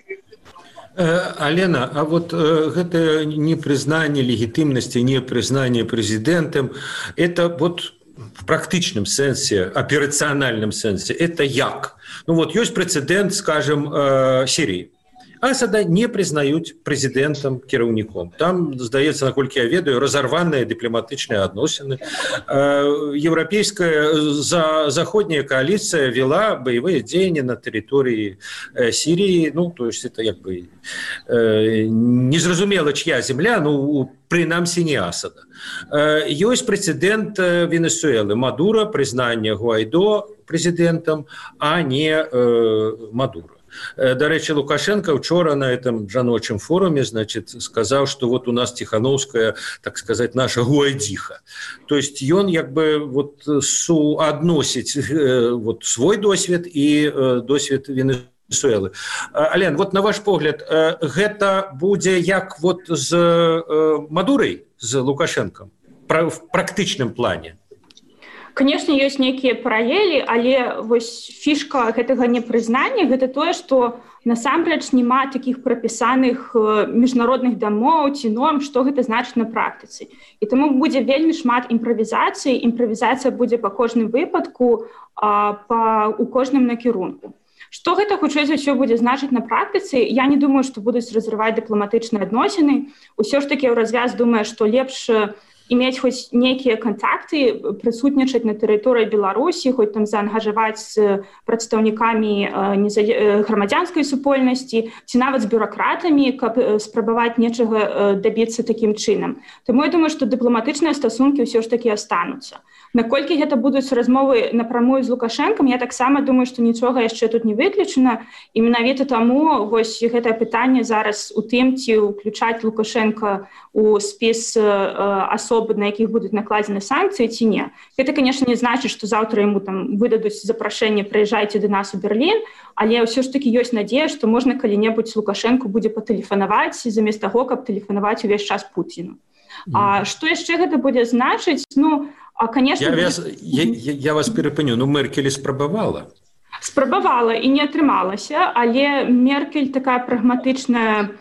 G: Алена, а вот гэта непрызнанне легітымнасці, непрызнанне прэзідэнтам, это вот в практычным сэнсе, аперацыянальным сэнсе, это як? Ёсць прэцэдэнт, скажем, Сірыі. Асада не прызнаюць прэзідэнтам, кіраўніком. Там, здаецца, наколькі я ведаю, разарваныя дыпламатычныя адносіны. Еўрапейская заходняя коаліцыя вела баявыя дзеянні на тэрыторыі Сірыі. То есть это незразумела, чья земля, прынамсі не Асада. Ёсць прэцэдэнт Венесуэлы, Мадура, прызнанне Гуайдо прэзідэнтам, а не Мадура. Дарэчы, Лукашенко учора на этом жаночым форуме, сказаў, што вот у нас Ціханаўская, так сказать, наша Гуайдзіха. То есть ён суадносіць свой досвед і досвед Венесуэлы. Ален, на ваш погляд, гэта будзе як з Мадурай, з Лукашенком, в практычным плане?
I: Конечно, ёсць нейкія паралелі, але вось фішка гэтага непрызнання гэта тое, што насамрэч няма такіх прапісаных міжнародных дамоў ці норм, што гэта значыць на практыцы. І таму будзе вельмі шмат імправізацыі, імправізацыя будзе па кожным выпадку, у кожным накірунку. Што гэта хутчэй за ўсё будзе значыць на практыцы? Я не думаю, што будуць разрываць дыпламатычныя адносіны. Усё ж такі Еўразвяз думае, што лепш мець хоць нейкія кантакты, прысутнічаць на тэрыторыі Беларусі, хоць там заангажаваць з прадстаўнікамі грамадзянскай супольнасці, ці нават з бюракратамі, каб спрабаваць нечага дабіцца такім чынам. Таму я думаю, што дыпламатычныя стасункі ўсё ж такі астануцца. Наколькі гэта будуць размовы напрамую з Лукашэнкам, я таксама думаю, што нічога яшчэ тут не выключана. І менавіта таму вось гэтае пытанне зараз у тым, ці ўключаць Лукашенка у спіс асоб, на якіх будуць накладзены санкцыі, ці не. Гэта, конечно, не значыць, што заўтра яму там выдадуць запрашэнне «Прыязджайце да нас у Берлін», але ўсё ж такі ёсць надзея, што можна калі-небудзь Лукашэнку будзе патэлефанаваць замест таго, каб тэлефанаваць увесь час Пуціну. А што яшчэ гэта будзе значыць? Конечно,
G: я вас перапыню, Меркель спрабавала.
I: Спрабавала і не атрымалася, але Меркель такая прагматычная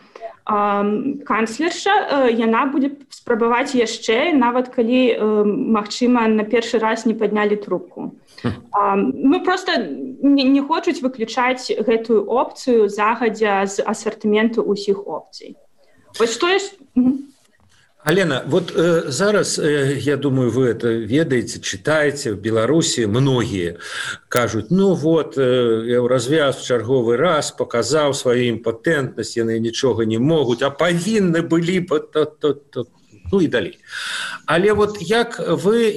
I: канцлерша, яна будзе спрабаваць яшчэ, нават калі, магчыма, на першы раз не паднялі трубку. Проста не хочуць выключаць гэтую опцыю загадзя з асартыменту ўсіх опцый. Вось што яшчэ...
G: Алена, вот зараз, я думаю, вы это ведаете, читаете, в Беларуси многие кажут, Еўразвяз в чарговы раз показал свою импотентность, яны ничего не могут, а повинны были бы, и далей. Але вот як вы,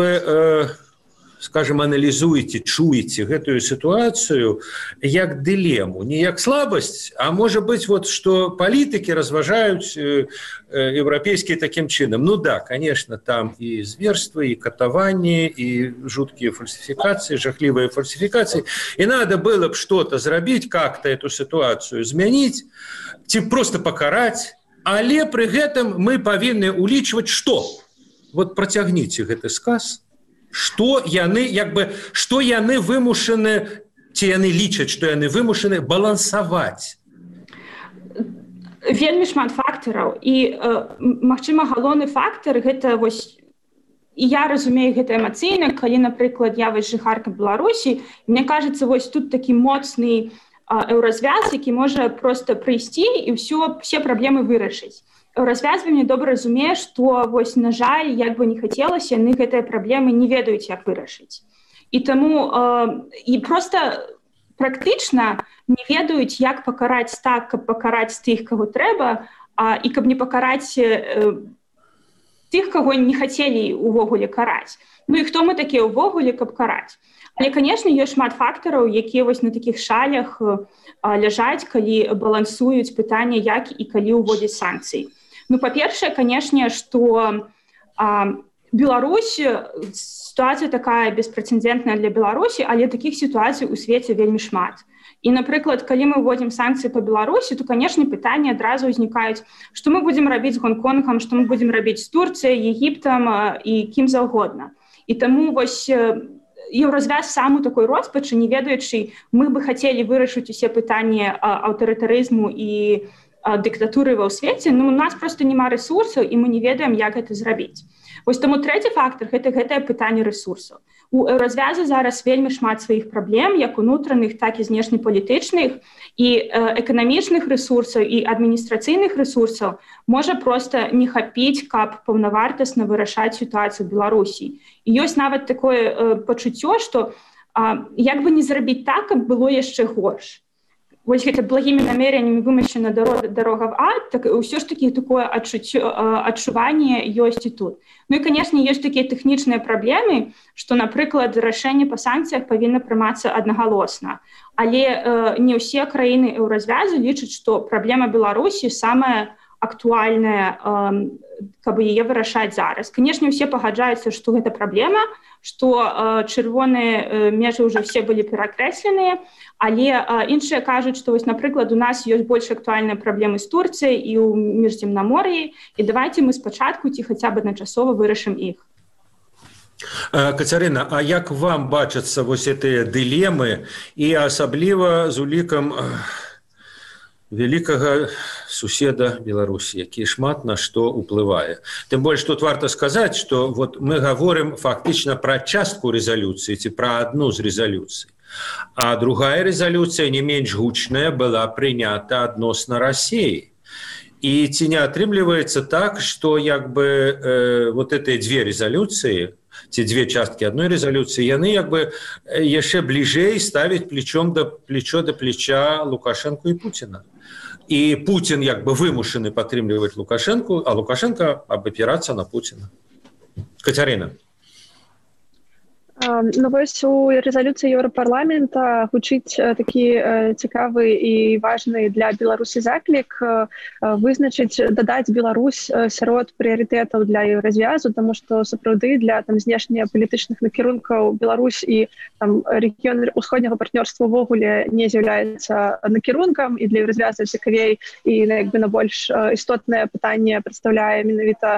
G: скажем, аналізуеце, чуеце гэтую сітуацыю як дылему, не як слабасць, а можа быць, што палітыкі разважаюць еўрапейскія такім чынам. Конечно, там і зверствы, і катаванні, і жуткія фальсификации, жахливые фальсификации. И надо было бы что-то зрабіць, как-то эту ситуацию змяніць, ці просто покараць, але пры гэтым мы павінны улічваць, што? Вот працягніце гэты сказ. Што яны вымушаны, ці яны лічаць, што яны вымушаны балансаваць?
I: Вельмі шмат фактараў. І, магчыма, галоўны фактар гэта вось, і я разумею гэта эмацыйна, калі, напрыклад, я вось жыхарка Беларусі, мне кажется, вось тут такі моцны еўразвяз, які можа проста прыйсці і все праблемы вырашыць. Развязванне добра разумее, што вось, на жаль, як бы не хацелася, яны гэтыя праблемы не ведаюць, як вырашыць. І таму і проста практычна не ведаюць, як пакараць так, каб пакараць тых, каго трэба, і каб не пакараць тых, каго не хацелі ўвогуле караць. І хто мы такія ўвогуле, каб караць? Але, конечно, ёсць шмат фактараў, якія вось на такіх шалях ляжаць, калі балансуюць пытанне, як і калі ўводзяць санкцыі. Па-першае, конечно, што Беларусь, ситуация такая беспрецедентная для Беларусі, але таких ситуаций у свеце вельмі шмат. І, напрыклад, калі мы вводзім санкцыі па Беларусі, то, конечно, пытанні адразу ўзнікаюць, што мы будзем рабіць з Гонконгам, што мы будзем рабіць з Турцыяй, Егіптам і кім заўгодна. І таму вось еўразвяз сам у такой роспачы, не ведаючы, мы бы хацелі вырашыць усе пытанні аўтарытарызму і дыктатуры ва ў свеце, у нас просто няма рэсурсаў, і мы не ведаем, як гэта зрабіць. Вось таму трэці фактар гэта гэтае пытанне рэсурсаў. У еўразвяза зараз вельмі шмат сваіх праблем, як унутраных, так і знешнепалітычных, і эканамічных рэсурсаў, і адміністрацыйных рэсурсаў можа проста не хапіць, каб паўнавартасна вырашаць сітуацыю ў Беларусі. І ёсць нават такое пачуццё, што як бы не зрабіць так, каб было яшчэ горш. Вось гэта благімі намереннямі вымашчана дарога в ад, так ўсё ж такі такое адчуванне ёсць і тут. І, конечно, ёсць такія тэхнічныя праблемы, што, напрыклад, рашэнне па санкцыях павінна прымацца аднагалосна. Але не ўсе краіны еўразвязу лічаць, што праблема Беларусі самая актуальная, каб яе вырашаць зараз. Конечно, усе пагаджаюцца, што гэта праблема, што чырвоныя межы ўжо все былі перакрэсленыя, але іншыя кажуць, што, вось, напрыклад, у нас ёсць больш актуальныя праблемы з Турцыяй і ў Міжземнамор'і, і давайце мы спачатку ці хаця б адначасова вырашым іх.
G: Кацярына, а як вам бачацца вось гэтыя дылемы і асабліва з улікам вялікага суседа Беларусі, які шмат на што ўплывае. Тым больш тут варта сказаць, што вот мы гаворым фактычна пра частку рэзалюцыі ці пра адну з рэзалюцый. А другая рэзалюцыя, не менш гучная, была прынята адносна Расіі. І ці не атрымліваецца так, што як бы вот гэтыя дзве рэзалюцыі, ці дзве часткі адной рэзалюцыі, яны як бы яшчэ бліжэй ставяць плечом да плеча Лукашенко і Пуціна. І Путін як бы вымушаны падтрымліваць Лукашенко, а Лукашенко абапірацца на Пуціна. Кацярына.
J: Ну, вось у рэзалюцыі Еўрапарламента гучыць такі цікавы і важны для Беларусі заклік вызначыць, дадаць Беларусь сярод прыярытэтаў для еўразвязу, таму што сапраўды для знешнепалітычных накірункаў Беларусь і рэгіён усходняга партнёрства ўвогуле не з'яўляецца накірункам, і для еўразвяза цікавей і на больш істотнае пытанне прадстаўляе менавіта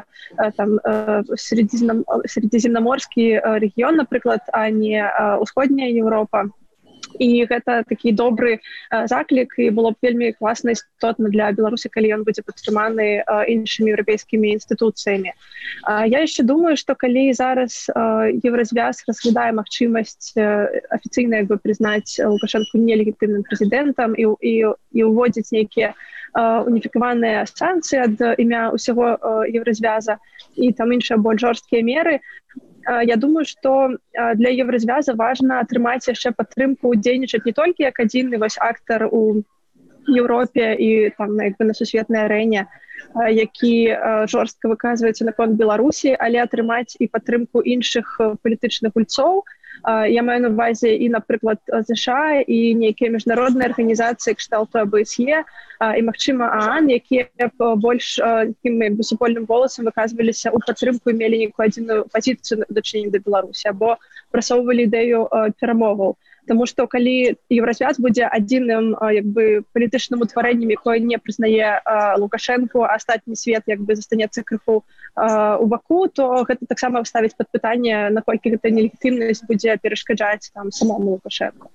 J: сярэдземнаморскі рэгіён, напрыклад, а не ўсходняя Еўропа. І гэта такі добры заклік, і было б вельмі класна істотна для Беларусі, калі ён будзе падтрыманы іншымі еўрапейскімі інстытуцыямі. Я яшчэ думаю, што калі зараз Еўразвяз разглядае магчымасць афіцыйна прызнаць Лукашэнку нелегітымным прэзідэнтам і ўводзіць нейкія уніфікаваныя санкцыі ад імя ўсяго Еўразвяза і там іншыя больш жорсткія меры, я думаю, што для Еўразвяза важна атрымаць яшчэ падтрымку, дзейнічаць не толькі як адзіны актар у Еўропе і на сусветнай арэне, які жорстка выказваецца наконт Беларусі, але атрымаць і падтрымку іншых палітычных гульцоў. Я маю на ўвазе і, напрыклад, США, і нейкія міжнародныя арганізацыі кшталту АБСЕ, і, магчыма, ААН, якія больш такім супольным голасам выказваліся ў падтрымку і мелі нейкую адзіную пазіцыю ў дачыненні да Беларусі, або прасоўвалі ідэю перамоваў. Таму што калі Еўразвяз будзе адзіным палітычным утварэннем, якое не прызнае Лукашэнку, а астатні свет застанецца крыху у баку, то гэта таксама ставіць пад пытанне, наколькі гэта нелегітымнасць будзе перашкаджаць самому Лукашэнку.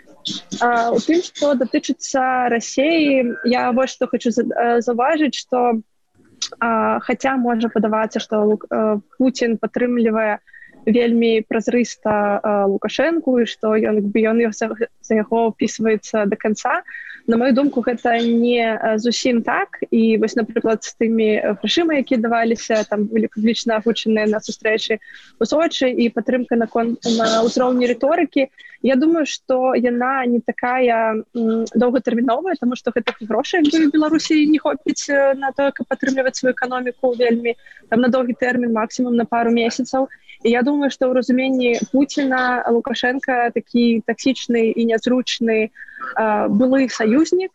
J: У тым, што датычыцца Расіі, я вось што хочу заўважыць, што хаця можа падавацца, што Пуцін падтрымлівае вельмі празрыста Лукашэнку, і што ён за яго ўпісваецца да канца. На мою думку, гэта не зусім так. І вось, напрыклад, з тымі грашыма, якія даваліся, там былі публічна агучаныя на сустрэчы ў Сочы, і падтрымка на ўзроўні рыторыкі. Я думаю, што яна не такая доўгатэрміновая, таму што гэтых грошай у Беларусі не хопіць на то, каб падтрымліваць сваю эканоміку вельмі на доўгі тэрмін, максімум на пару месяцаў. І я думаю, што ў разуменні Пуціна Лукашенка такі таксічны і нязручны былы саюзнік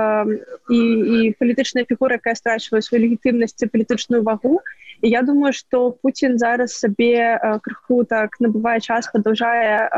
J: і палітычная фігура, якая страчвае сваю легітымнасць і палітычную вагу. І я думаю, што Пуцін зараз сабе крыху набывае час, падаўжае,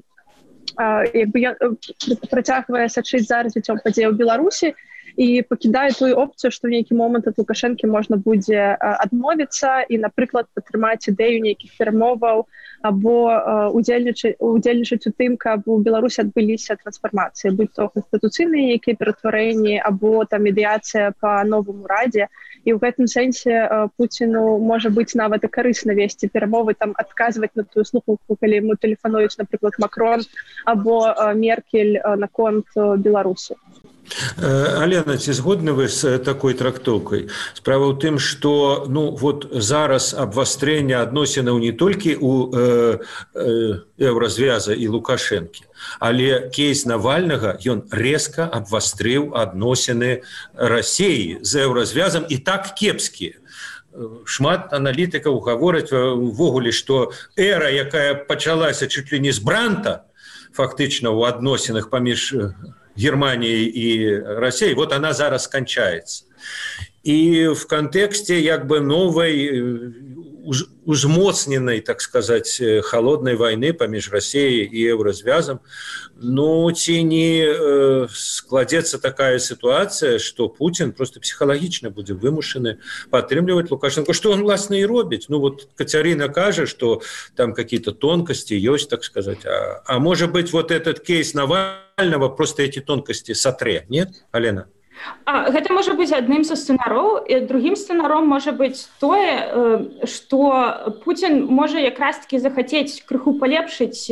J: працягвае сачыць за развіццём падзей у Беларусі, і пакідае тую опцыю, што в нейкі момант ад Лукашэнкі можна будзе адмовіцца і, напрыклад, падтрымаць ідэю нейкіх перамоваў або удзельнічаць у тым, каб у Беларусі адбыліся трансфармацыі, будь то канстытуцыйныя нейкія ператварэнні або медыяцыя па новым урадзе. І ў гэтым сэнсе Пуціну можа быць нават і карысна весці перамовы, адказваць на тую слухаўку, калі яму тэлефануюць, напрыклад, Макрон або Меркель наконт Беларусі.
G: Алена, ці згодны вы з такой трактоўкай? Справа ў тым, што зараз абвастрэнне адносінаў не толькі у Еўразвяза і Лукашэнкі, але кейс Навальнага, ён рэзка абвастрыў адносіны Расіі з Еўразвязам і так кепскія. Шмат аналітыкаў гавораць увогуле, што эра, якая пачалася чуть ли не з Бранта, фактычна ў адносінах паміж Германии и России, вот она зараз кончается. И в контексте новой, узмоцненной, так сказать, холодной войны поміж Россией и Евразвязом, ці не складется такая ситуация, что Путин просто психологично будет вымушены падтрымліваць Лукашенко, что он, власне, и робіць. Кацярына кажа, что там какие-то тонкости есть, так сказать. А может быть, вот этот кейс Навального просто эти тонкости сотре, нет, Алена?
I: Гэта можа быць адным са сцэнароў, і другім сцэнаром можа быць тое, што Пуцін можа якраз-такі захацець крыху палепшыць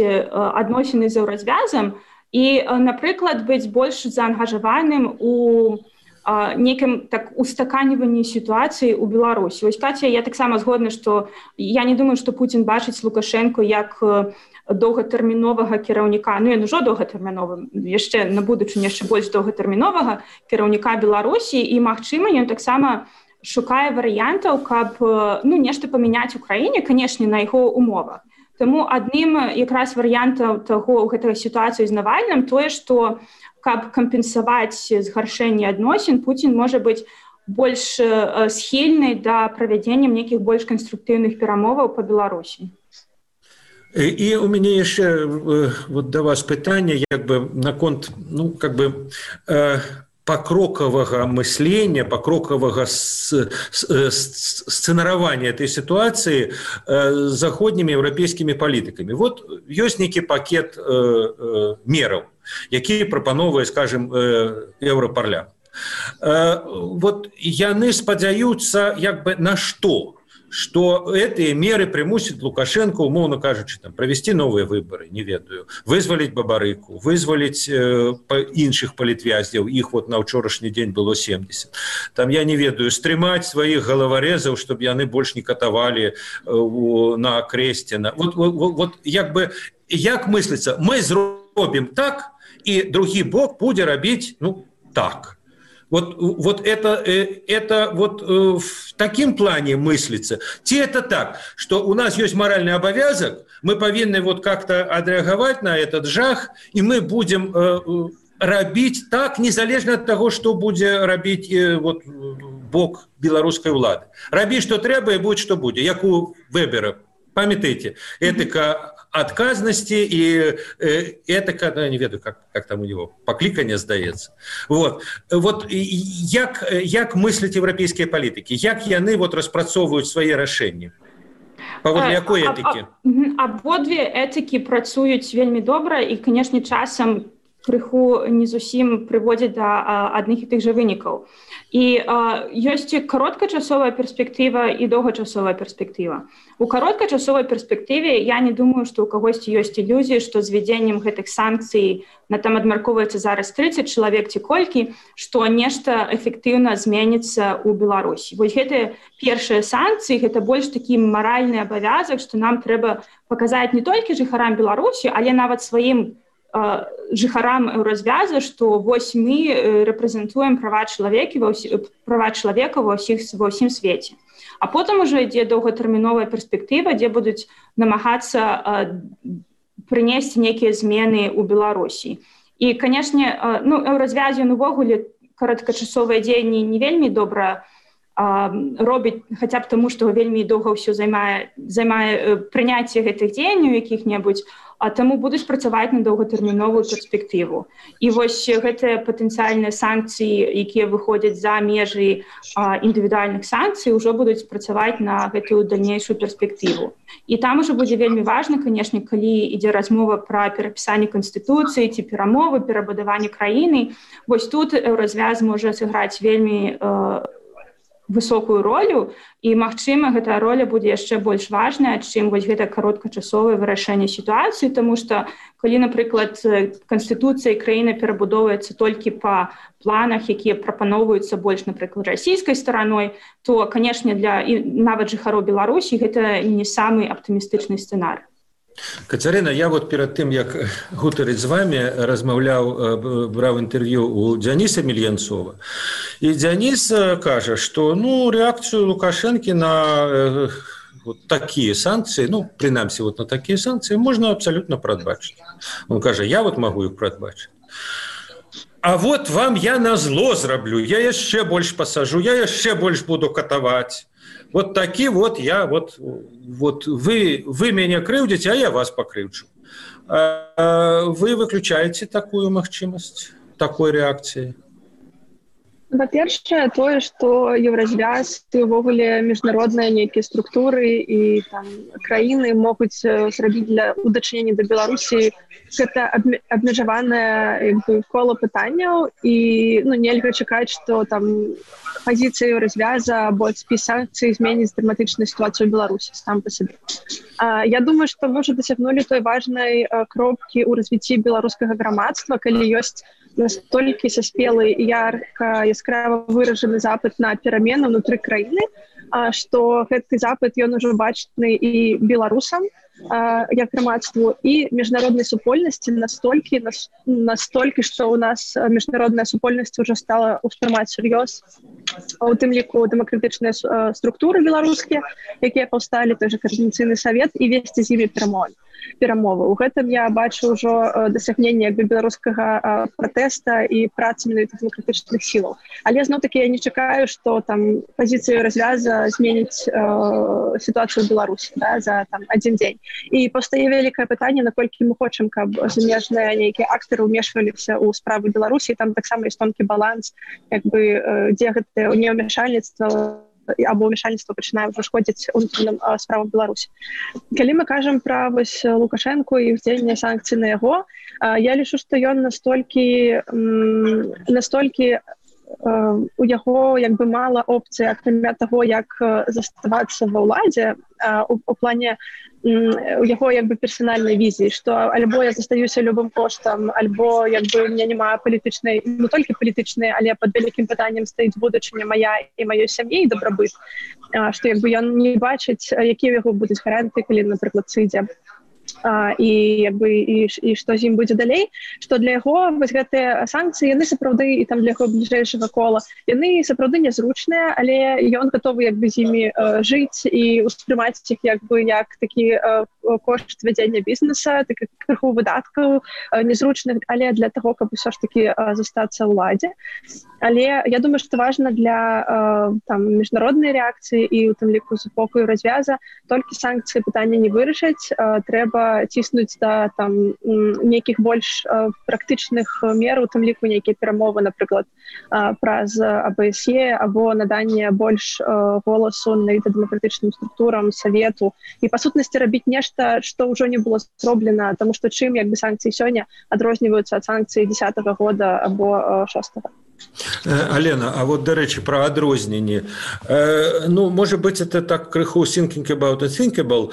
I: адносіны з Еўразвязам і, напрыклад, быць больш заангажаваным у некім так устаканіванні сітуацыі ў Беларусі. Вось, Катя, я таксама згодна, што я не думаю, што Пуцін бачыць Лукашэнку як доўгатэрміновага кіраўніка, ну ён ужо доўгатэрміновы, яшчэ на будучыню яшчэ больш доўгатэрміновага кіраўніка Беларусі, і магчыма ён таксама шукае варыянтаў, каб нешта памяняць у краіне, канешне, на яго умовах. Таму адным якраз варыянтаў таго гэтага сітуацыі з Навальным тое, што каб кампенсаваць згаршэнне адносін, Пуцін можа быць больш схільны да правядзення нейкіх больш канструктыўных перамоваў па Беларусі.
G: І у мяне яшчэ да вас пытанне наконт покрокового мышления, покрокового сценарования этой ситуации заходними европейскими политиками. Вот есть некий пакет меров, які прапановвае, скажем, Еўрапарламент. Вот яны спадзяюцца на што? Что эти меры примусят Лукашенко, умовно кажучи, провести новые выборы, не ведаю, вызволить Бабарыку, вызволить іншых палітвязнёў, их вот на ўчорашні дзень было 70. Там, я не ведаю, стрымаць своих головорезов, чтобы яны больше не катавали на Кресціна. Вот як мыслится, мы зробім так, и другі бок будзе рабіць, так. Вот это вот в таким плане мыслится. Те это так, что у нас есть моральный обовязок, мы повинны вот как-то отреагировать на этот жах, и мы будем рабіць так, незалежно от того, что будет рабіць вот бок белорусской влады. Рабіць, что трэба, и будет, что будет. Як у Вебера. Памятаете, этика отказности и этика, я не ведаю, как там у него, покликание сдается. Вот як мыслять европейские политики, як яны вот распрацоўваюць свои рашэнні? Паводле якой этики?
I: Абодве этики працуюць вельмі добра, і, канешне, часам крыху не зусім прыводзяць да адных і тых жа вынікаў. І ёсць кароткачасовая перспектыва і доўгачасовая перспектыва. У кароткачасовай перспектыве я не думаю, што ў кагосьці ёсць ілюзіі, што з ввядзеннем гэтых санкцый, там адмяркоўваецца зараз 30 чалавек ці колькі, што нешта эфектыўна зменіцца ў Беларусі. Вось гэтыя першыя санкцыі, гэта больш такі маральны абавязак, што нам трэба паказаць не толькі жыхарам Беларусі, але нават сваім жыхарам Еўразвяза, што вось мы рэпрэзентуем права чалавека ва ўсім свеце. А потым ужо ідзе доўгатэрміновая перспектыва, дзе будуць намагацца прынесці нейкія змены ў Беларусі. І, канешне, Еўразвяз увогуле кароткачасовыя дзеянні не вельмі добра робіць, хаця б таму, што вельмі доўга ўсё займае прыняцце гэтых дзеянняў якіх-небудзь, а таму будуць працаваць на доўгатэрміновую перспектыву. І вось гэтыя патэнцыяльныя санкцыі, якія выходзяць за межы індывідуальных санкцый, ужо будуць працаваць на гэтую дальнейшую перспектыву. І там ужо будзе вельмі важна, канешне, калі ідзе размова пра перапісанне канстытуцыі ці перамовы, перабудаванне краіны. Вось тут Еўразвяз можа сыграць вельмі высокую ролю, і, магчыма, гэтая роля будзе яшчэ больш важная, чым вось гэта кароткачасовае вырашэнне сітуацыі, таму што, калі, напрыклад, канстытуцыя краіны перабудоўваецца толькі па планах, якія прапаноўваюцца больш, напрыклад, расійскай стараной, то, канешне, для нават жыхароў Беларусі гэта не самы аптымістычны сцэнарый.
G: Кацярына, я вот перед тым, як гутарыць з вами, браў інтэрв'ю у Дзяніса Мельянцова. І Дзяніс кажа, што рэакцыю Лукашэнкі на такія санкцыі, прынамсі на такія санкцыі, можна абсалютна прадбачыць. Он кажа, я магу іх прадбачыць. А вот вам я назло зраблю, я яшчэ больш пасажу, я яшчэ больш буду катаваць. Вот такі я, вы мяне крыўдзіце, а я вас пакрыўджу. Вы выключаеце такую магчымасць, такой рэакцыі?
J: Па-першае, тое, што Еўразвяз і ўвогуле міжнародныя нейкія структуры і краіны могуць зрабіць для удачынення да Беларусі гэта абмежаванае кола пытанняў, і нельга чакаць, што пазіцыя Еўразвяза або спіс санкцый зменіць драматычную сітуацыю ў Беларусі сам па сабе. Я думаю, што мы ўжо дасягнулі той важнай кропкі ў развіцці беларускага грамадства, калі ёсць настолькі саспелы і ярка яскрава выражаны запыт на перамены ўнутры краіны, што гэты запыт ён ужо бачны і беларусам як грамадству і міжнароднай супольнасці настолькі, што ў нас міжнародная супольнасць уже стала ўспрымаць сур'ёз, у тым ліку дэмакратычныя структуры беларускія, якія паўсталі, той жа Координацыйны савет, і весці з імі перамовы. У гэтым я бачу ўжо дасягненне беларускага пратэста і працы менавіта дэмакратычных сілаў. Але зноў-такі я не чакаю, што там пазіцыю развяза зменіць сітуацыю ў Беларусі за адзін дзень. І паўстае вялікае пытанне, наколькі мы хочам, каб замежныя нейкія актары ўмешваліся ў справы Беларусі. Там таксама ёсць тонкі баланс, дзе гэтае неўмяшальніцтва або ўмяшальніцтва пачынае ўжо шкодзіць унутраным справам Беларусі. Калі мы кажам пра Лукашэнку і ўздзеянне санкцый на яго, я лічу, што ён настолькі у яго мала опцый, акрамя таго, як заставацца ва ўладзе, у плане у яго персанальнай візіі, што альбо я застаюся любым коштам, альбо у меня няма палітычнай, не толькі палітычнай, але пад вялікім пытаннем стаіць будучыня мая і маёй сям'і і дабрабыт, што ён не бачыць, якія яго будуць гаранты, калі, напрыклад, сыдзе. І што з ім будзе далей, што для яго гэтыя санкцыі, яны сапраўды, і там для яго бліжэйшага кола, яны сапраўды нязручныя, але ён гатовы з імі жыць і ўспрымаць іх як такі кошт вядзення бізнеса, такі крыху выдаткаў незручных, але для таго, каб усё ж такі застацца ў ўладзе. Але я думаю, што важна для міжнароднай рэакцыі і у тым ліку з боку развяза толькі санкцыі пытання не вырашаць, трэба ціснуць да нейкіх больш практычных мер, у тым ліку нейкія перамовы, напрыклад, праз АБСЕ або наданне больш голасу на дэмакратычным структурам, савету. І, па сутнасці, рабіць нешта, што ўжо не было зроблена, таму што чым санкцыі сёння адрозніваюцца ад санкцый 10-го года або 6-го.
G: Алена, а вот, дарэчы, пра адрозненні. Можа быць, это так крыху thinking about unthinkable,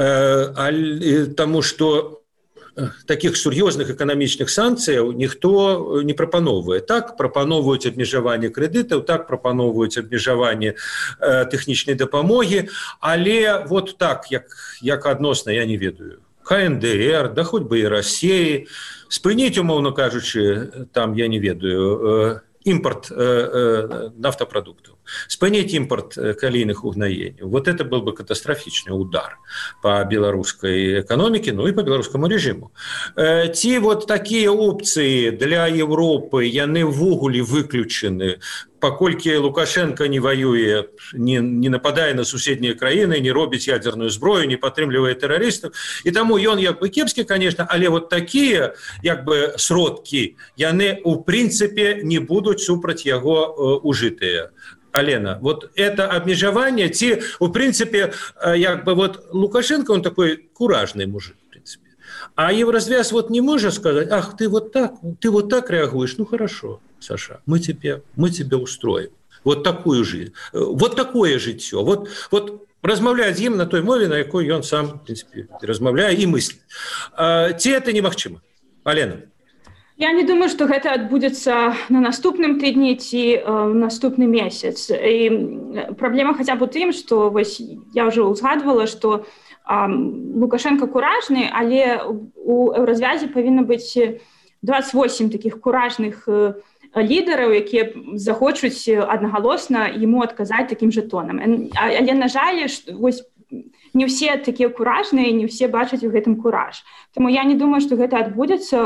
G: таму што такіх сур'ёзных эканамічных санкцыяў ніхто не прапаноўвае. Так прапаноўваюць абмежаванне крэдытаў, так прапаноўваюць абмежаванне тэхнічнай дапамогі, але вот так, як адносна, я не ведаю. КНДР, да хоць бы і Расіі, спыніць, умоўна кажучы, там, я не ведаю, імпорт нафтапрадуктаў, спыніць імпорт калійных угнаенняў. Вот это был бы катастрафічны удар по беларускай эканоміке, і по беларускаму режиму. Ці вот такія опцыі для Европы, яны ўвогуле выключаны, паколькі Лукашенко не воюе, не нападае на суседнія краіны, не робіць ядерную зброю, не падтрымлівае тэрарыстаў. І таму ён кепскі, конечно, але вот такія сродкі, яны у прынцыпе не будуць супраць яго ужытыя. Алена, вот это обмежевание, в принципе, Лукашенко, он такой куражный мужик, в принципе. А Евразвяз не может сказать, ах, ты вот так реагируешь, хорошо, Саша, мы тебя устроим. Вот такую жизнь, вот такое жыццё. Вот размаўляць з ім на той мове, на якой ён сам, в принципе, размаўляе і мысліць. Ці это немагчыма? Алена?
I: Я не думаю, што гэта адбудзецца на наступным тыдні ці наступны месяц. І праблема хаця б у тым, што я ўжо ўзгадвала, што Лукашенко куражны, але у Еўразвязе павінна быць 28 такіх куражных лідараў, якія захочуць аднагалосна яму адказаць такім жа тонам. Але, на жаль, не ўсе такія куражныя, не ўсе бачаць у гэтым кураж. Таму я не думаю, што гэта адбудзецца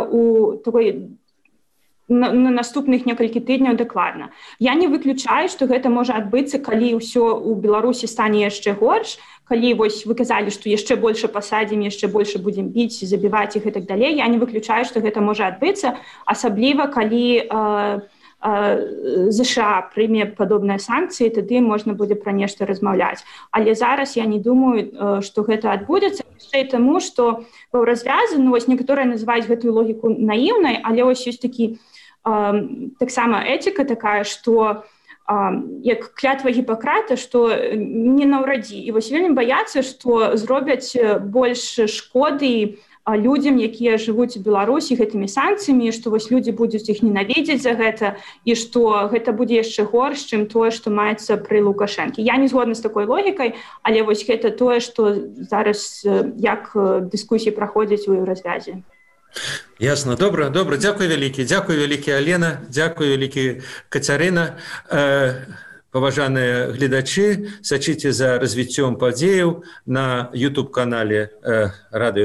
I: на наступных некалькі тыдняў дакладна. Я не выключаю, што гэта можа адбыцца, калі ўсё ў Беларусі стане яшчэ горш, калі вы казалі, што яшчэ больш пасадзім, яшчэ больш будзем біць, забіваць іх і так далей. Я не выключаю, што гэта можа адбыцца, асабліва калі ЗША прыме падобныя санкцыі, тады можна будзе пра нешта размаўляць. Але зараз я не думаю, што гэта адбудзецца, яшчэ і таму, што ва развязы, некаторыя называюць гэтую логіку наіўнай, але ёсць такі таксама этика такая, што як клятва Гіппакрата, што не наўрадзі. І вельмі баяцца, што зробяць больш шкоды людзям, якія жывуць у Беларусі гэтымі санкцыямі, што вось людзі будуць іх ненавідзець за гэта і што гэта будзе яшчэ горш, чым тое, што маецца пры Лукашэнкі. Я не згодна з такой логікай, але вось гэта тое, што зараз як дыскусіі праходзяць у развязе.
G: Ясно, добра, дзякуй вялікі Алена, дзякуй вялікі Кацярына. Паважаныя гледачы, сачыце за развіццём падзеяў на YouTube-канале радыё